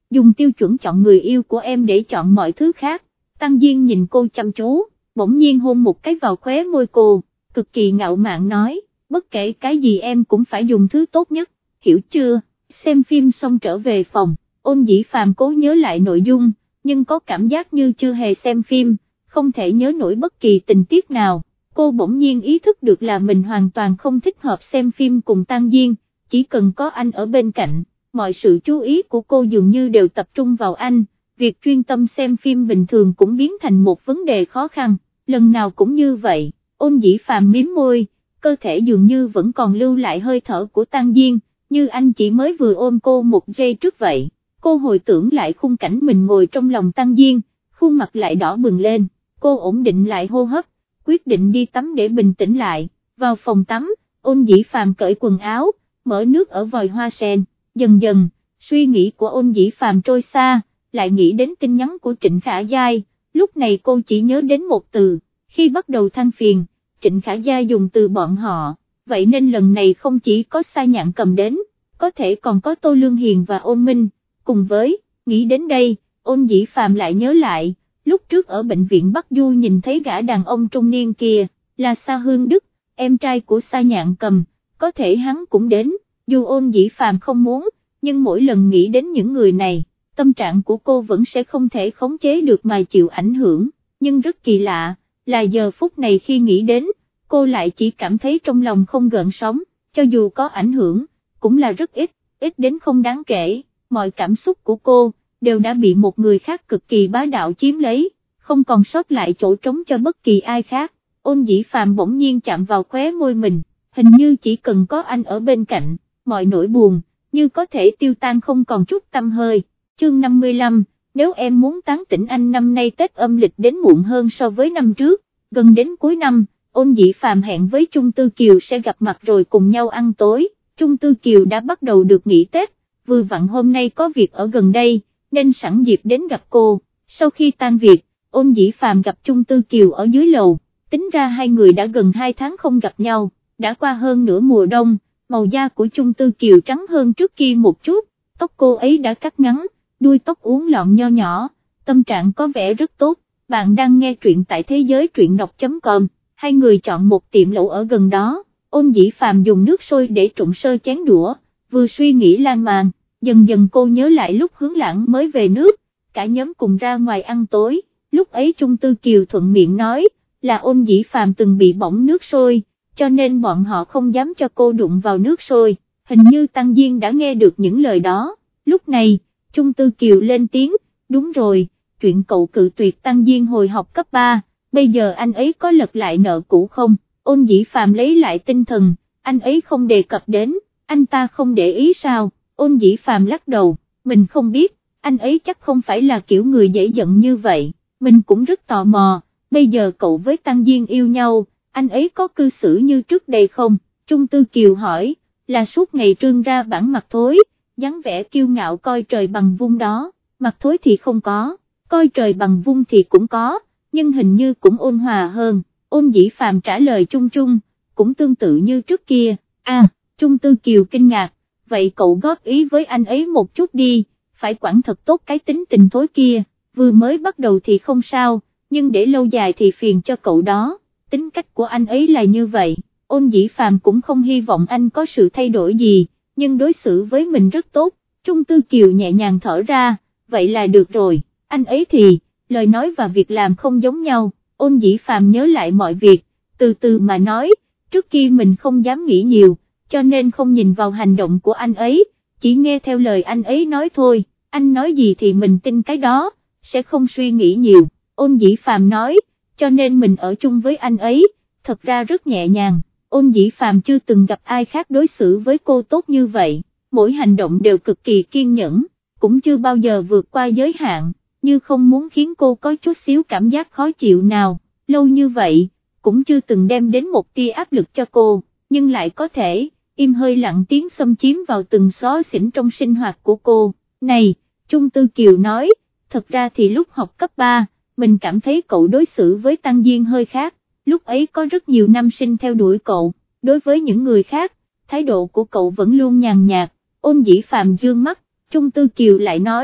S1: dùng tiêu chuẩn chọn người yêu của em để chọn mọi thứ khác. Tăng Diên nhìn cô chăm chú, bỗng nhiên hôn một cái vào khóe môi cô, cực kỳ ngạo mạn nói, bất kể cái gì em cũng phải dùng thứ tốt nhất, hiểu chưa? Xem phim xong trở về phòng, Ôn Dĩ Phàm cố nhớ lại nội dung, nhưng có cảm giác như chưa hề xem phim, không thể nhớ nổi bất kỳ tình tiết nào. Cô bỗng nhiên ý thức được là mình hoàn toàn không thích hợp xem phim cùng Tăng Diên, chỉ cần có anh ở bên cạnh, mọi sự chú ý của cô dường như đều tập trung vào anh, việc chuyên tâm xem phim bình thường cũng biến thành một vấn đề khó khăn, lần nào cũng như vậy. Ôn Dĩ Phàm mím môi, cơ thể dường như vẫn còn lưu lại hơi thở của Tăng Diên, như anh chỉ mới vừa ôm cô một giây trước vậy. Cô hồi tưởng lại khung cảnh mình ngồi trong lòng Tăng Diên, khuôn mặt lại đỏ bừng lên, cô ổn định lại hô hấp, quyết định đi tắm để bình tĩnh lại. Vào phòng tắm, Ôn Dĩ Phàm cởi quần áo, mở nước ở vòi hoa sen, dần dần, suy nghĩ của Ôn Dĩ Phàm trôi xa, lại nghĩ đến tin nhắn của Trịnh Khả Giai, lúc này cô chỉ nhớ đến một từ, khi bắt đầu than phiền, Trịnh Khả Giai dùng từ bọn họ, vậy nên lần này không chỉ có Sa Nhạn Cầm đến, có thể còn có Tô Lương Hiền và Ôn Minh, cùng với, nghĩ đến đây, Ôn Dĩ Phàm lại nhớ lại, lúc trước ở bệnh viện Bắc Du nhìn thấy gã đàn ông trung niên kia, là Sa Hương Đức, em trai của Sa Nhạn Cầm, có thể hắn cũng đến, dù Ôn Dĩ Phàm không muốn, nhưng mỗi lần nghĩ đến những người này, tâm trạng của cô vẫn sẽ không thể khống chế được mà chịu ảnh hưởng, nhưng rất kỳ lạ, là giờ phút này khi nghĩ đến, cô lại chỉ cảm thấy trong lòng không gợn sóng, cho dù có ảnh hưởng, cũng là rất ít, ít đến không đáng kể, mọi cảm xúc của cô đều đã bị một người khác cực kỳ bá đạo chiếm lấy, không còn sót lại chỗ trống cho bất kỳ ai khác. Ôn Dĩ Phàm bỗng nhiên chạm vào khóe môi mình, hình như chỉ cần có anh ở bên cạnh, mọi nỗi buồn, như có thể tiêu tan không còn chút tăm hơi. Chương năm mươi lăm, nếu em muốn tán tỉnh anh năm nay Tết âm lịch đến muộn hơn so với năm trước, gần đến cuối năm, Ôn Dĩ Phàm hẹn với Trung Tư Kiều sẽ gặp mặt rồi cùng nhau ăn tối. Trung Tư Kiều đã bắt đầu được nghỉ Tết, vừa vặn hôm nay có việc ở gần đây, nên sẵn dịp đến gặp cô. Sau khi tan việc, Ôn Dĩ Phàm gặp Trung Tư Kiều ở dưới lầu, tính ra hai người đã gần hai tháng không gặp nhau, đã qua hơn nửa mùa đông, màu da của Trung Tư Kiều trắng hơn trước kia một chút, tóc cô ấy đã cắt ngắn, đuôi tóc uốn lọn nho nhỏ, tâm trạng có vẻ rất tốt. Bạn đang nghe truyện tại thế giới truyện đọc chấm com, hai người chọn một tiệm lẩu ở gần đó, Ôn Dĩ Phàm dùng nước sôi để trụng sơ chén đũa, vừa suy nghĩ lan man, dần dần cô nhớ lại lúc Hướng Lãng mới về nước, cả nhóm cùng ra ngoài ăn tối, lúc ấy Trung Tư Kiều thuận miệng nói, là Ôn Dĩ Phàm từng bị bỏng nước sôi, cho nên bọn họ không dám cho cô đụng vào nước sôi, hình như Tăng Diên đã nghe được những lời đó, lúc này, Trung Tư Kiều lên tiếng, đúng rồi, chuyện cậu cự tuyệt Tăng Diên hồi học cấp ba, bây giờ anh ấy có lật lại nợ cũ không? Ôn Dĩ Phàm lấy lại tinh thần, anh ấy không đề cập đến, anh ta không để ý sao? Ôn Dĩ Phàm lắc đầu, mình không biết, anh ấy chắc không phải là kiểu người dễ giận như vậy, mình cũng rất tò mò, bây giờ cậu với Tăng Diên yêu nhau, anh ấy có cư xử như trước đây không? Trung Tư Kiều hỏi, là suốt ngày trương ra bản mặt thối, dáng vẻ kiêu ngạo coi trời bằng vung đó, mặt thối thì không có, coi trời bằng vung thì cũng có, nhưng hình như cũng ôn hòa hơn. Ôn Dĩ Phàm trả lời chung chung, cũng tương tự như trước kia. À, Trung Tư Kiều kinh ngạc, vậy cậu góp ý với anh ấy một chút đi, phải quản thật tốt cái tính tình thối kia, vừa mới bắt đầu thì không sao, nhưng để lâu dài thì phiền cho cậu đó, tính cách của anh ấy là như vậy. Ôn Dĩ Phàm cũng không hy vọng anh có sự thay đổi gì, nhưng đối xử với mình rất tốt. Trung Tư Kiều nhẹ nhàng thở ra, vậy là được rồi, anh ấy thì, lời nói và việc làm không giống nhau. Ôn Dĩ Phàm nhớ lại mọi việc, từ từ mà nói, trước kia mình không dám nghĩ nhiều, cho nên không nhìn vào hành động của anh ấy, chỉ nghe theo lời anh ấy nói thôi, anh nói gì thì mình tin cái đó, sẽ không suy nghĩ nhiều. Ôn Dĩ Phàm nói, cho nên mình ở chung với anh ấy, thật ra rất nhẹ nhàng. Ôn Dĩ Phàm chưa từng gặp ai khác đối xử với cô tốt như vậy, mỗi hành động đều cực kỳ kiên nhẫn, cũng chưa bao giờ vượt qua giới hạn, như không muốn khiến cô có chút xíu cảm giác khó chịu nào, lâu như vậy, cũng chưa từng đem đến một tia áp lực cho cô, nhưng lại có thể, im hơi lặng tiếng xâm chiếm vào từng xó xỉnh trong sinh hoạt của cô. Này, Trung Tư Kiều nói, thật ra thì lúc học cấp ba, mình cảm thấy cậu đối xử với Tăng Diên hơi khác, lúc ấy có rất nhiều nam sinh theo đuổi cậu, đối với những người khác, thái độ của cậu vẫn luôn nhàn nhạt. Ôn Dĩ Phàm dương mắt, Trung Tư Kiều lại nói,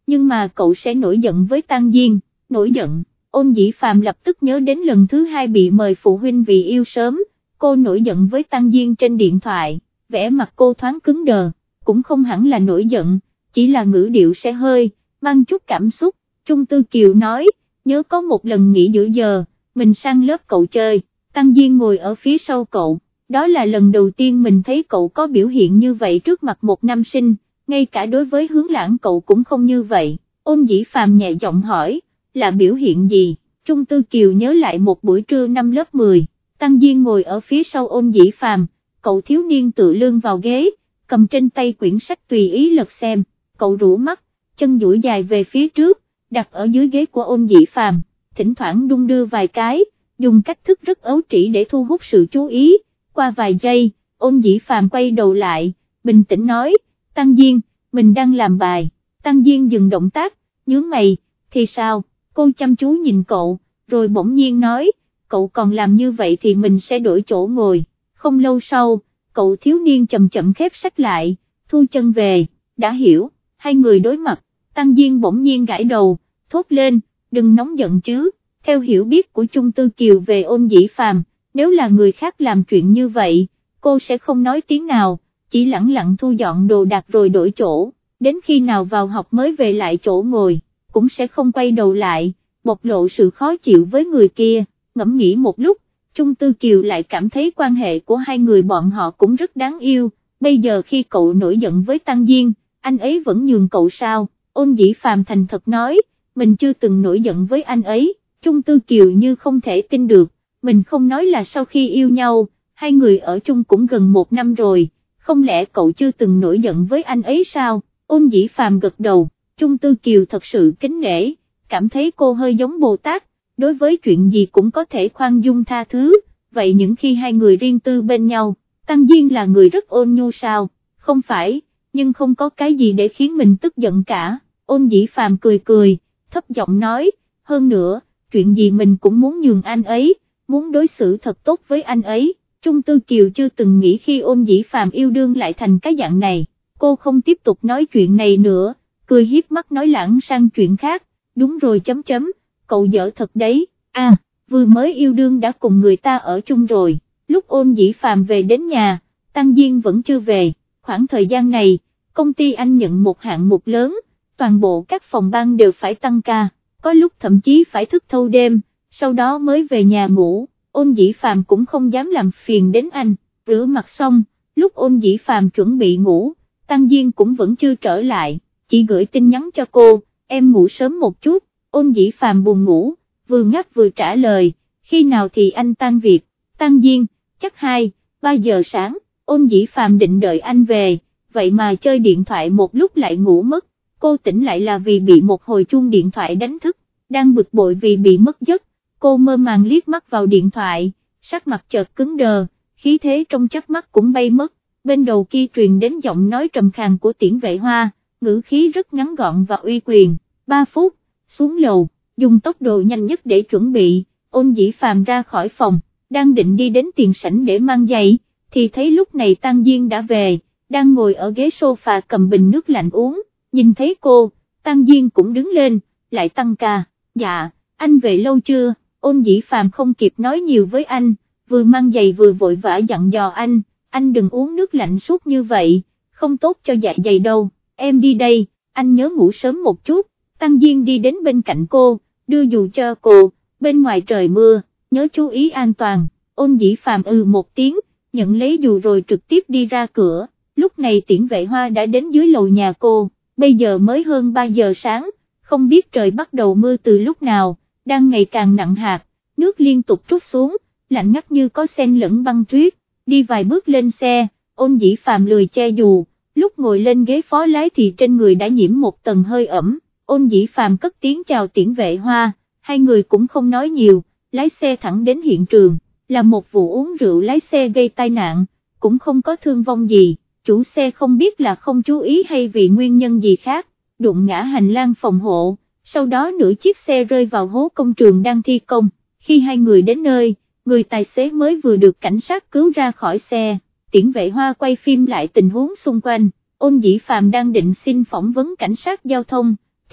S1: nhưng mà cậu sẽ nổi giận với Tang Diên. Nổi giận? Ôn Dĩ Phàm lập tức nhớ đến lần thứ hai bị mời phụ huynh vì yêu sớm, cô nổi giận với Tang Diên trên điện thoại, vẻ mặt cô thoáng cứng đờ, cũng không hẳn là nổi giận, chỉ là ngữ điệu sẽ hơi, mang chút cảm xúc. Trung Tư Kiều nói, nhớ có một lần nghỉ giữa giờ, mình sang lớp cậu chơi, Tang Diên ngồi ở phía sau cậu, đó là lần đầu tiên mình thấy cậu có biểu hiện như vậy trước mặt một nam sinh, ngay cả đối với Hướng Lãng cậu cũng không như vậy. Ôn Dĩ Phàm nhẹ giọng hỏi, là biểu hiện gì? Trung Tư Kiều nhớ lại một buổi trưa năm lớp mười, Tang Diên ngồi ở phía sau Ôn Dĩ Phàm, cậu thiếu niên tựa lưng vào ghế, cầm trên tay quyển sách tùy ý lật xem, cậu rũ mắt, chân duỗi dài về phía trước, đặt ở dưới ghế của Ôn Dĩ Phàm, thỉnh thoảng đung đưa vài cái, dùng cách thức rất ấu trĩ để thu hút sự chú ý. Qua vài giây, Ôn Dĩ Phàm quay đầu lại, bình tĩnh nói, Tang Diên, mình đang làm bài. Tang Diên dừng động tác, nhướng mày, thì sao? Cô chăm chú nhìn cậu, rồi bỗng nhiên nói, cậu còn làm như vậy thì mình sẽ đổi chỗ ngồi. Không lâu sau, cậu thiếu niên chậm chậm khép sách lại, thu chân về, đã hiểu. Hai người đối mặt, Tang Diên bỗng nhiên gãi đầu, thốt lên, đừng nóng giận chứ. Theo hiểu biết của Trung Tư Kiều về Ôn Dĩ Phàm, nếu là người khác làm chuyện như vậy, cô sẽ không nói tiếng nào, chỉ lẳng lặng thu dọn đồ đạc rồi đổi chỗ, đến khi nào vào học mới về lại chỗ ngồi, cũng sẽ không quay đầu lại, bộc lộ sự khó chịu với người kia. Ngẫm nghĩ một lúc, Trung Tư Kiều lại cảm thấy quan hệ của hai người bọn họ cũng rất đáng yêu. Bây giờ khi cậu nổi giận với Tang Diên, anh ấy vẫn nhường cậu sao? Ôn Dĩ Phàm thành thật nói, mình chưa từng nổi giận với anh ấy. Trung Tư Kiều như không thể tin được, mình không nói là sau khi yêu nhau, hai người ở chung cũng gần một năm rồi, không lẽ cậu chưa từng nổi giận với anh ấy sao? Ôn Dĩ Phàm gật đầu, Trung Tư Kiều thật sự kính nể, cảm thấy cô hơi giống Bồ Tát, đối với chuyện gì cũng có thể khoan dung tha thứ. Vậy những khi hai người riêng tư bên nhau, Tang Diên là người rất ôn nhu sao? Không phải, nhưng không có cái gì để khiến mình tức giận cả. Ôn Dĩ Phàm cười cười, thấp giọng nói, hơn nữa, chuyện gì mình cũng muốn nhường anh ấy, muốn đối xử thật tốt với anh ấy. Trung Tư Kiều chưa từng nghĩ khi Ôn Dĩ Phàm yêu đương lại thành cái dạng này, cô không tiếp tục nói chuyện này nữa, cười hiếp mắt nói lãng sang chuyện khác, đúng rồi chấm chấm, cậu dở thật đấy, à, vừa mới yêu đương đã cùng người ta ở chung rồi. Lúc Ôn Dĩ Phàm về đến nhà, Tang Diên vẫn chưa về, khoảng thời gian này, công ty anh nhận một hạng mục lớn, toàn bộ các phòng ban đều phải tăng ca, có lúc thậm chí phải thức thâu đêm, sau đó mới về nhà ngủ. Ôn Dĩ Phàm cũng không dám làm phiền đến anh, rửa mặt xong, lúc Ôn Dĩ Phàm chuẩn bị ngủ, Tang Diên cũng vẫn chưa trở lại, chỉ gửi tin nhắn cho cô, em ngủ sớm một chút. Ôn Dĩ Phàm buồn ngủ, vừa ngáp vừa trả lời, khi nào thì anh tan việc? Tang Diên, chắc hai, ba giờ sáng. Ôn Dĩ Phàm định đợi anh về, vậy mà chơi điện thoại một lúc lại ngủ mất, cô tỉnh lại là vì bị một hồi chuông điện thoại đánh thức, đang bực bội vì bị mất giấc, cô mơ màng liếc mắt vào điện thoại, sắc mặt chợt cứng đờ, khí thế trong chớp mắt cũng bay mất, bên đầu kia truyền đến giọng nói trầm khàn của Tiễn Vệ Hoa, ngữ khí rất ngắn gọn và uy quyền. Ba phút, xuống lầu, dùng tốc độ nhanh nhất để chuẩn bị. Ôn Dĩ Phàm ra khỏi phòng, đang định đi đến tiền sảnh để mang giày, thì thấy lúc này Tang Diên đã về, đang ngồi ở ghế sofa cầm bình nước lạnh uống, nhìn thấy cô, Tang Diên cũng đứng lên, lại tăng ca, dạ, anh về lâu chưa? Ôn Dĩ Phàm không kịp nói nhiều với anh, vừa mang giày vừa vội vã dặn dò anh, anh đừng uống nước lạnh suốt như vậy, không tốt cho dạ dày đâu, em đi đây, anh nhớ ngủ sớm một chút. Tang Diên đi đến bên cạnh cô, đưa dù cho cô, bên ngoài trời mưa, nhớ chú ý an toàn. Ôn Dĩ Phàm ừ một tiếng, nhận lấy dù rồi trực tiếp đi ra cửa. Lúc này Tiễn Vệ Hoa đã đến dưới lầu nhà cô, bây giờ mới hơn ba giờ sáng, không biết trời bắt đầu mưa từ lúc nào, đang ngày càng nặng hạt, nước liên tục trút xuống, lạnh ngắt như có xen lẫn băng tuyết. Đi vài bước lên xe, Ôn Dĩ Phàm lười che dù, lúc ngồi lên ghế phó lái thì trên người đã nhiễm một tầng hơi ẩm. Ôn Dĩ Phàm cất tiếng chào Tiễn Vệ Hoa, hai người cũng không nói nhiều, lái xe thẳng đến hiện trường, là một vụ uống rượu lái xe gây tai nạn, cũng không có thương vong gì, chủ xe không biết là không chú ý hay vì nguyên nhân gì khác, đụng ngã hành lang phòng hộ, sau đó nửa chiếc xe rơi vào hố công trường đang thi công. Khi hai người đến nơi, người tài xế mới vừa được cảnh sát cứu ra khỏi xe. Tiễn Vệ Hoa quay phim lại tình huống xung quanh, Ôn Dĩ Phàm đang định xin phỏng vấn cảnh sát giao thông,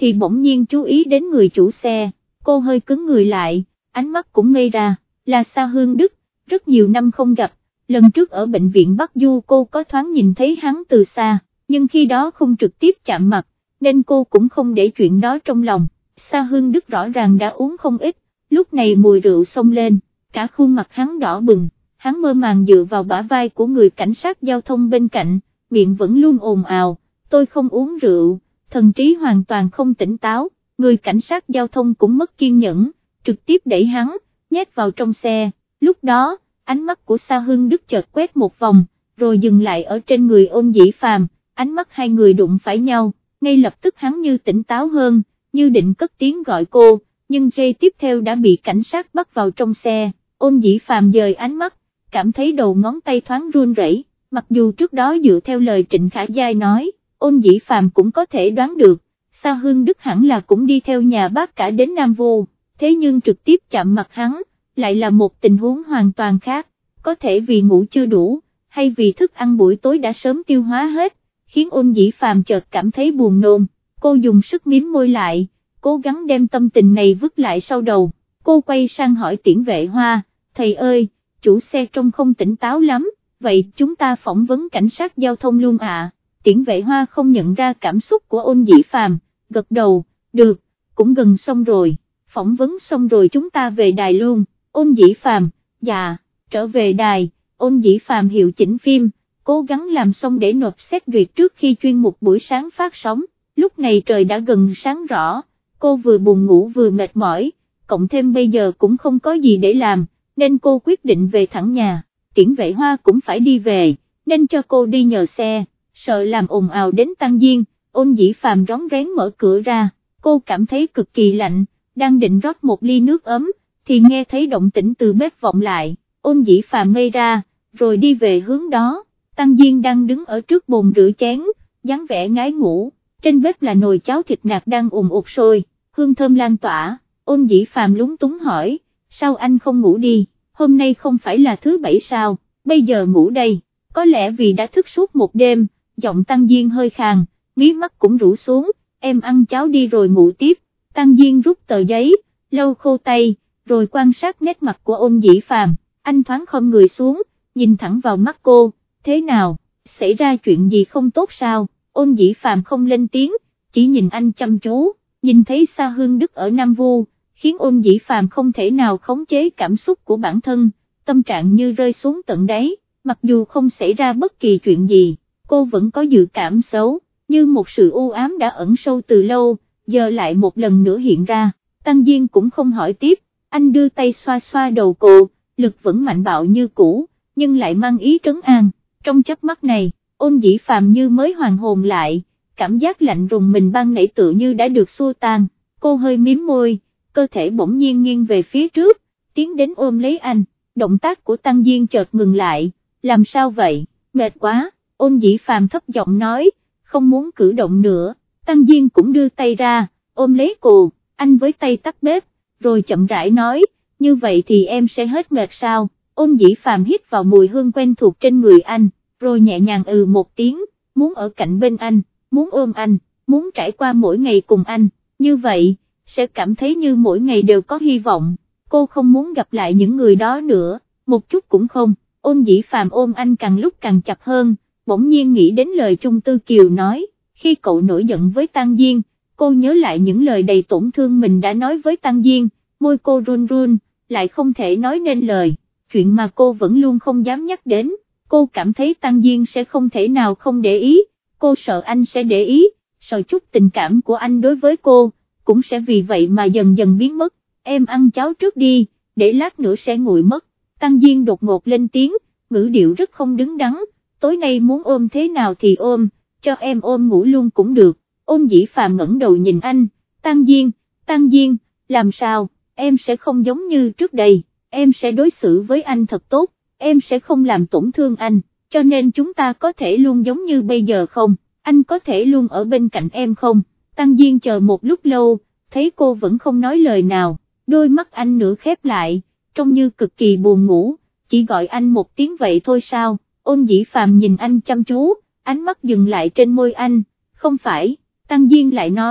S1: thì bỗng nhiên chú ý đến người chủ xe, cô hơi cứng người lại, ánh mắt cũng ngây ra, là Sa Hương Đức, rất nhiều năm không gặp, lần trước ở bệnh viện Bắc Du cô có thoáng nhìn thấy hắn từ xa, nhưng khi đó không trực tiếp chạm mặt, nên cô cũng không để chuyện đó trong lòng. Sa Hương Đức rõ ràng đã uống không ít, lúc này mùi rượu xông lên, cả khuôn mặt hắn đỏ bừng, hắn mơ màng dựa vào bả vai của người cảnh sát giao thông bên cạnh, miệng vẫn luôn ồn ào, tôi không uống rượu, thần trí hoàn toàn không tỉnh táo, người cảnh sát giao thông cũng mất kiên nhẫn, trực tiếp đẩy hắn, nhét vào trong xe, lúc đó, ánh mắt của Sa Hương Đức chợt quét một vòng, rồi dừng lại ở trên người Ôn Dĩ Phàm, ánh mắt hai người đụng phải nhau, ngay lập tức hắn như tỉnh táo hơn, như định cất tiếng gọi cô, nhưng giây tiếp theo đã bị cảnh sát bắt vào trong xe. Ôn Dĩ Phàm dời ánh mắt, cảm thấy đầu ngón tay thoáng run rẩy, mặc dù trước đó dựa theo lời Trịnh Khả Giai nói, Ôn Dĩ Phàm cũng có thể đoán được, Sa Hương Đức hẳn là cũng đi theo nhà bác cả đến Nam Vô, thế nhưng trực tiếp chạm mặt hắn, lại là một tình huống hoàn toàn khác, có thể vì ngủ chưa đủ, hay vì thức ăn buổi tối đã sớm tiêu hóa hết, khiến Ôn Dĩ Phàm chợt cảm thấy buồn nôn, cô dùng sức miếm môi lại, cố gắng đem tâm tình này vứt lại sau đầu, cô quay sang hỏi Tiễn Vệ Hoa, thầy ơi, chủ xe trông không tỉnh táo lắm, vậy chúng ta phỏng vấn cảnh sát giao thông luôn ạ. À? Tiễn Vệ Hoa không nhận ra cảm xúc của Ôn Dĩ Phàm, gật đầu, được, cũng gần xong rồi, phỏng vấn xong rồi chúng ta về đài luôn. Ôn Dĩ Phàm, dạ, trở về đài, Ôn Dĩ Phàm hiệu chỉnh phim, cố gắng làm xong để nộp xét duyệt trước khi chuyên mục buổi sáng phát sóng, lúc này trời đã gần sáng rõ, cô vừa buồn ngủ vừa mệt mỏi, cộng thêm bây giờ cũng không có gì để làm, nên cô quyết định về thẳng nhà, Tiễn Vệ Hoa cũng phải đi về, nên cho cô đi nhờ xe, sợ làm ồn ào đến Tăng Diên, Ôn Dĩ Phàm rón rén mở cửa ra, cô cảm thấy cực kỳ lạnh, đang định rót một ly nước ấm, thì nghe thấy động tĩnh từ bếp vọng lại, Ôn Dĩ Phàm ngây ra, rồi đi về hướng đó, Tăng Diên đang đứng ở trước bồn rửa chén, dáng vẻ ngái ngủ, trên bếp là nồi cháo thịt nạc đang ùn ụt sôi, hương thơm lan tỏa, Ôn Dĩ Phàm lúng túng hỏi, sao anh không ngủ đi, hôm nay không phải là thứ bảy sao, bây giờ ngủ đây, có lẽ vì đã thức suốt một đêm, giọng Tăng Diên hơi khàn, mí mắt cũng rũ xuống, em ăn cháo đi rồi ngủ tiếp, Tăng Diên rút tờ giấy, lau khô tay, rồi quan sát nét mặt của Ôn Dĩ Phàm, anh thoáng khom người xuống, nhìn thẳng vào mắt cô, thế nào, xảy ra chuyện gì không tốt sao, Ôn Dĩ Phàm không lên tiếng, chỉ nhìn anh chăm chú, nhìn thấy Sa Hương Đức ở Nam Vu, khiến Ôn Dĩ Phàm không thể nào khống chế cảm xúc của bản thân, tâm trạng như rơi xuống tận đáy, mặc dù không xảy ra bất kỳ chuyện gì, cô vẫn có dự cảm xấu, như một sự u ám đã ẩn sâu từ lâu, giờ lại một lần nữa hiện ra, Tăng Diên cũng không hỏi tiếp, anh đưa tay xoa xoa đầu cô, lực vẫn mạnh bạo như cũ, nhưng lại mang ý trấn an, trong chớp mắt này, Ôn Dĩ Phàm như mới hoàn hồn lại, cảm giác lạnh rùng mình ban nãy tự như đã được xua tan, cô hơi mím môi, cơ thể bỗng nhiên nghiêng về phía trước, tiến đến ôm lấy anh, động tác của Tăng Diên chợt ngừng lại, làm sao vậy, mệt quá, Ôn Dĩ Phàm thấp giọng nói, không muốn cử động nữa, Tăng Diên cũng đưa tay ra, ôm lấy cô, anh với tay tắt bếp, rồi chậm rãi nói, như vậy thì em sẽ hết mệt sao, Ôn Dĩ Phàm hít vào mùi hương quen thuộc trên người anh, rồi nhẹ nhàng ừ một tiếng, muốn ở cạnh bên anh, muốn ôm anh, muốn trải qua mỗi ngày cùng anh, như vậy, sẽ cảm thấy như mỗi ngày đều có hy vọng, cô không muốn gặp lại những người đó nữa, một chút cũng không, Ôn Dĩ Phàm ôm anh càng lúc càng chặt hơn, bỗng nhiên nghĩ đến lời Trung Tư Kiều nói, khi cậu nổi giận với Tăng Diên, cô nhớ lại những lời đầy tổn thương mình đã nói với Tăng Diên, môi cô run run, lại không thể nói nên lời, chuyện mà cô vẫn luôn không dám nhắc đến, cô cảm thấy Tăng Diên sẽ không thể nào không để ý, cô sợ anh sẽ để ý, sợ chút tình cảm của anh đối với cô, cũng sẽ vì vậy mà dần dần biến mất, em ăn cháo trước đi, để lát nữa sẽ nguội mất, Tăng Diên đột ngột lên tiếng, ngữ điệu rất không đứng đắn, tối nay muốn ôm thế nào thì ôm, cho em ôm ngủ luôn cũng được, Ôn Dĩ Phàm ngẩng đầu nhìn anh, Tăng Diên, Tăng Diên, làm sao, em sẽ không giống như trước đây, em sẽ đối xử với anh thật tốt, em sẽ không làm tổn thương anh, cho nên chúng ta có thể luôn giống như bây giờ không, anh có thể luôn ở bên cạnh em không, Tăng Diên chờ một lúc lâu, thấy cô vẫn không nói lời nào, đôi mắt anh nửa khép lại, trông như cực kỳ buồn ngủ, chỉ gọi anh một tiếng vậy thôi sao, Ôn Dĩ Phàm nhìn anh chăm chú, ánh mắt dừng lại trên môi anh, không phải, Tăng Diên lại nói,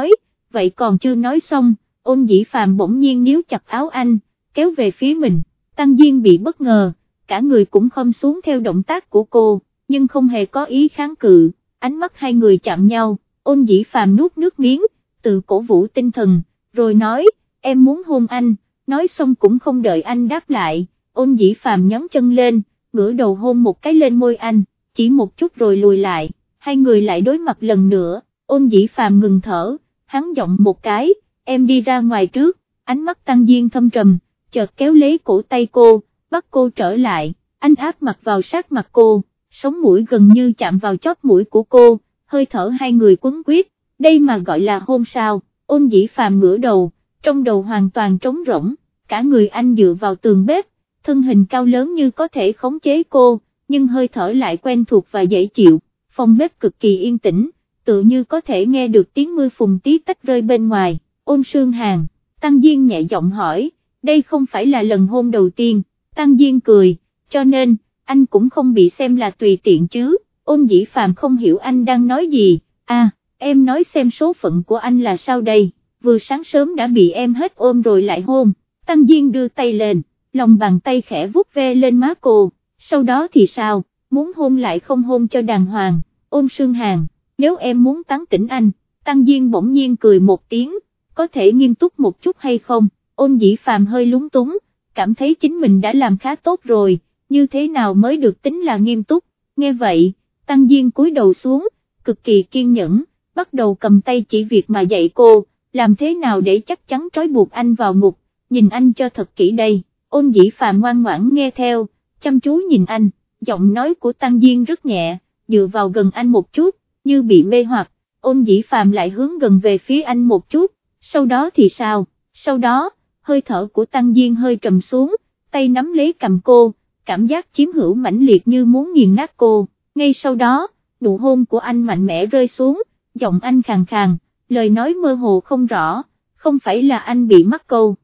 S1: vậy còn chưa nói xong, Ôn Dĩ Phàm bỗng nhiên níu chặt áo anh, kéo về phía mình. Tăng Diên bị bất ngờ, cả người cũng khom xuống theo động tác của cô, nhưng không hề có ý kháng cự, ánh mắt hai người chạm nhau, Ôn Dĩ Phàm nuốt nước miếng, tự cổ vũ tinh thần, rồi nói, em muốn hôn anh, nói xong cũng không đợi anh đáp lại, Ôn Dĩ Phàm nhón chân lên, ngửa đầu hôn một cái lên môi anh, chỉ một chút rồi lùi lại, hai người lại đối mặt lần nữa, Ôn Dĩ Phàm ngừng thở, hắn giọng một cái, em đi ra ngoài trước, ánh mắt Tăng Diên thâm trầm, chợt kéo lấy cổ tay cô, bắt cô trở lại, anh áp mặt vào sát mặt cô, sống mũi gần như chạm vào chóp mũi của cô, hơi thở hai người quấn quýt, đây mà gọi là hôn sao. Ôn Dĩ Phàm ngửa đầu, trong đầu hoàn toàn trống rỗng, cả người anh dựa vào tường bếp, thân hình cao lớn như có thể khống chế cô, nhưng hơi thở lại quen thuộc và dễ chịu, phòng bếp cực kỳ yên tĩnh, tự như có thể nghe được tiếng mưa phùn tí tách rơi bên ngoài. Ôn Sương Hàn, Tăng Diên nhẹ giọng hỏi, đây không phải là lần hôn đầu tiên, Tăng Diên cười, cho nên, anh cũng không bị xem là tùy tiện chứ. Ôn Dĩ Phàm không hiểu anh đang nói gì, à, em nói xem số phận của anh là sao đây, vừa sáng sớm đã bị em hết ôm rồi lại hôn. Tăng Diên đưa tay lên, lòng bàn tay khẽ vuốt ve lên má cô, sau đó thì sao, muốn hôn lại không hôn cho đàng hoàng. Ôn Sương Hàn, nếu em muốn tán tỉnh anh. Tăng Diên bỗng nhiên cười một tiếng, có thể nghiêm túc một chút hay không. Ôn Dĩ Phàm hơi lúng túng, cảm thấy chính mình đã làm khá tốt rồi, như thế nào mới được tính là nghiêm túc. Nghe vậy, Tăng Diên cúi đầu xuống, cực kỳ kiên nhẫn, bắt đầu cầm tay chỉ việc mà dạy cô, làm thế nào để chắc chắn trói buộc anh vào ngục, nhìn anh cho thật kỹ đây. Ôn Dĩ Phàm ngoan ngoãn nghe theo, chăm chú nhìn anh, giọng nói của Tăng Diên rất nhẹ, dựa vào gần anh một chút, như bị mê hoặc. Ôn Dĩ Phàm lại hướng gần về phía anh một chút, sau đó thì sao, sau đó, hơi thở của Tăng Diên hơi trầm xuống, tay nắm lấy cầm cô, cảm giác chiếm hữu mãnh liệt như muốn nghiền nát cô, ngay sau đó, nụ hôn của anh mạnh mẽ rơi xuống, giọng anh khàn khàn, lời nói mơ hồ không rõ, không phải là anh bị mắc câu,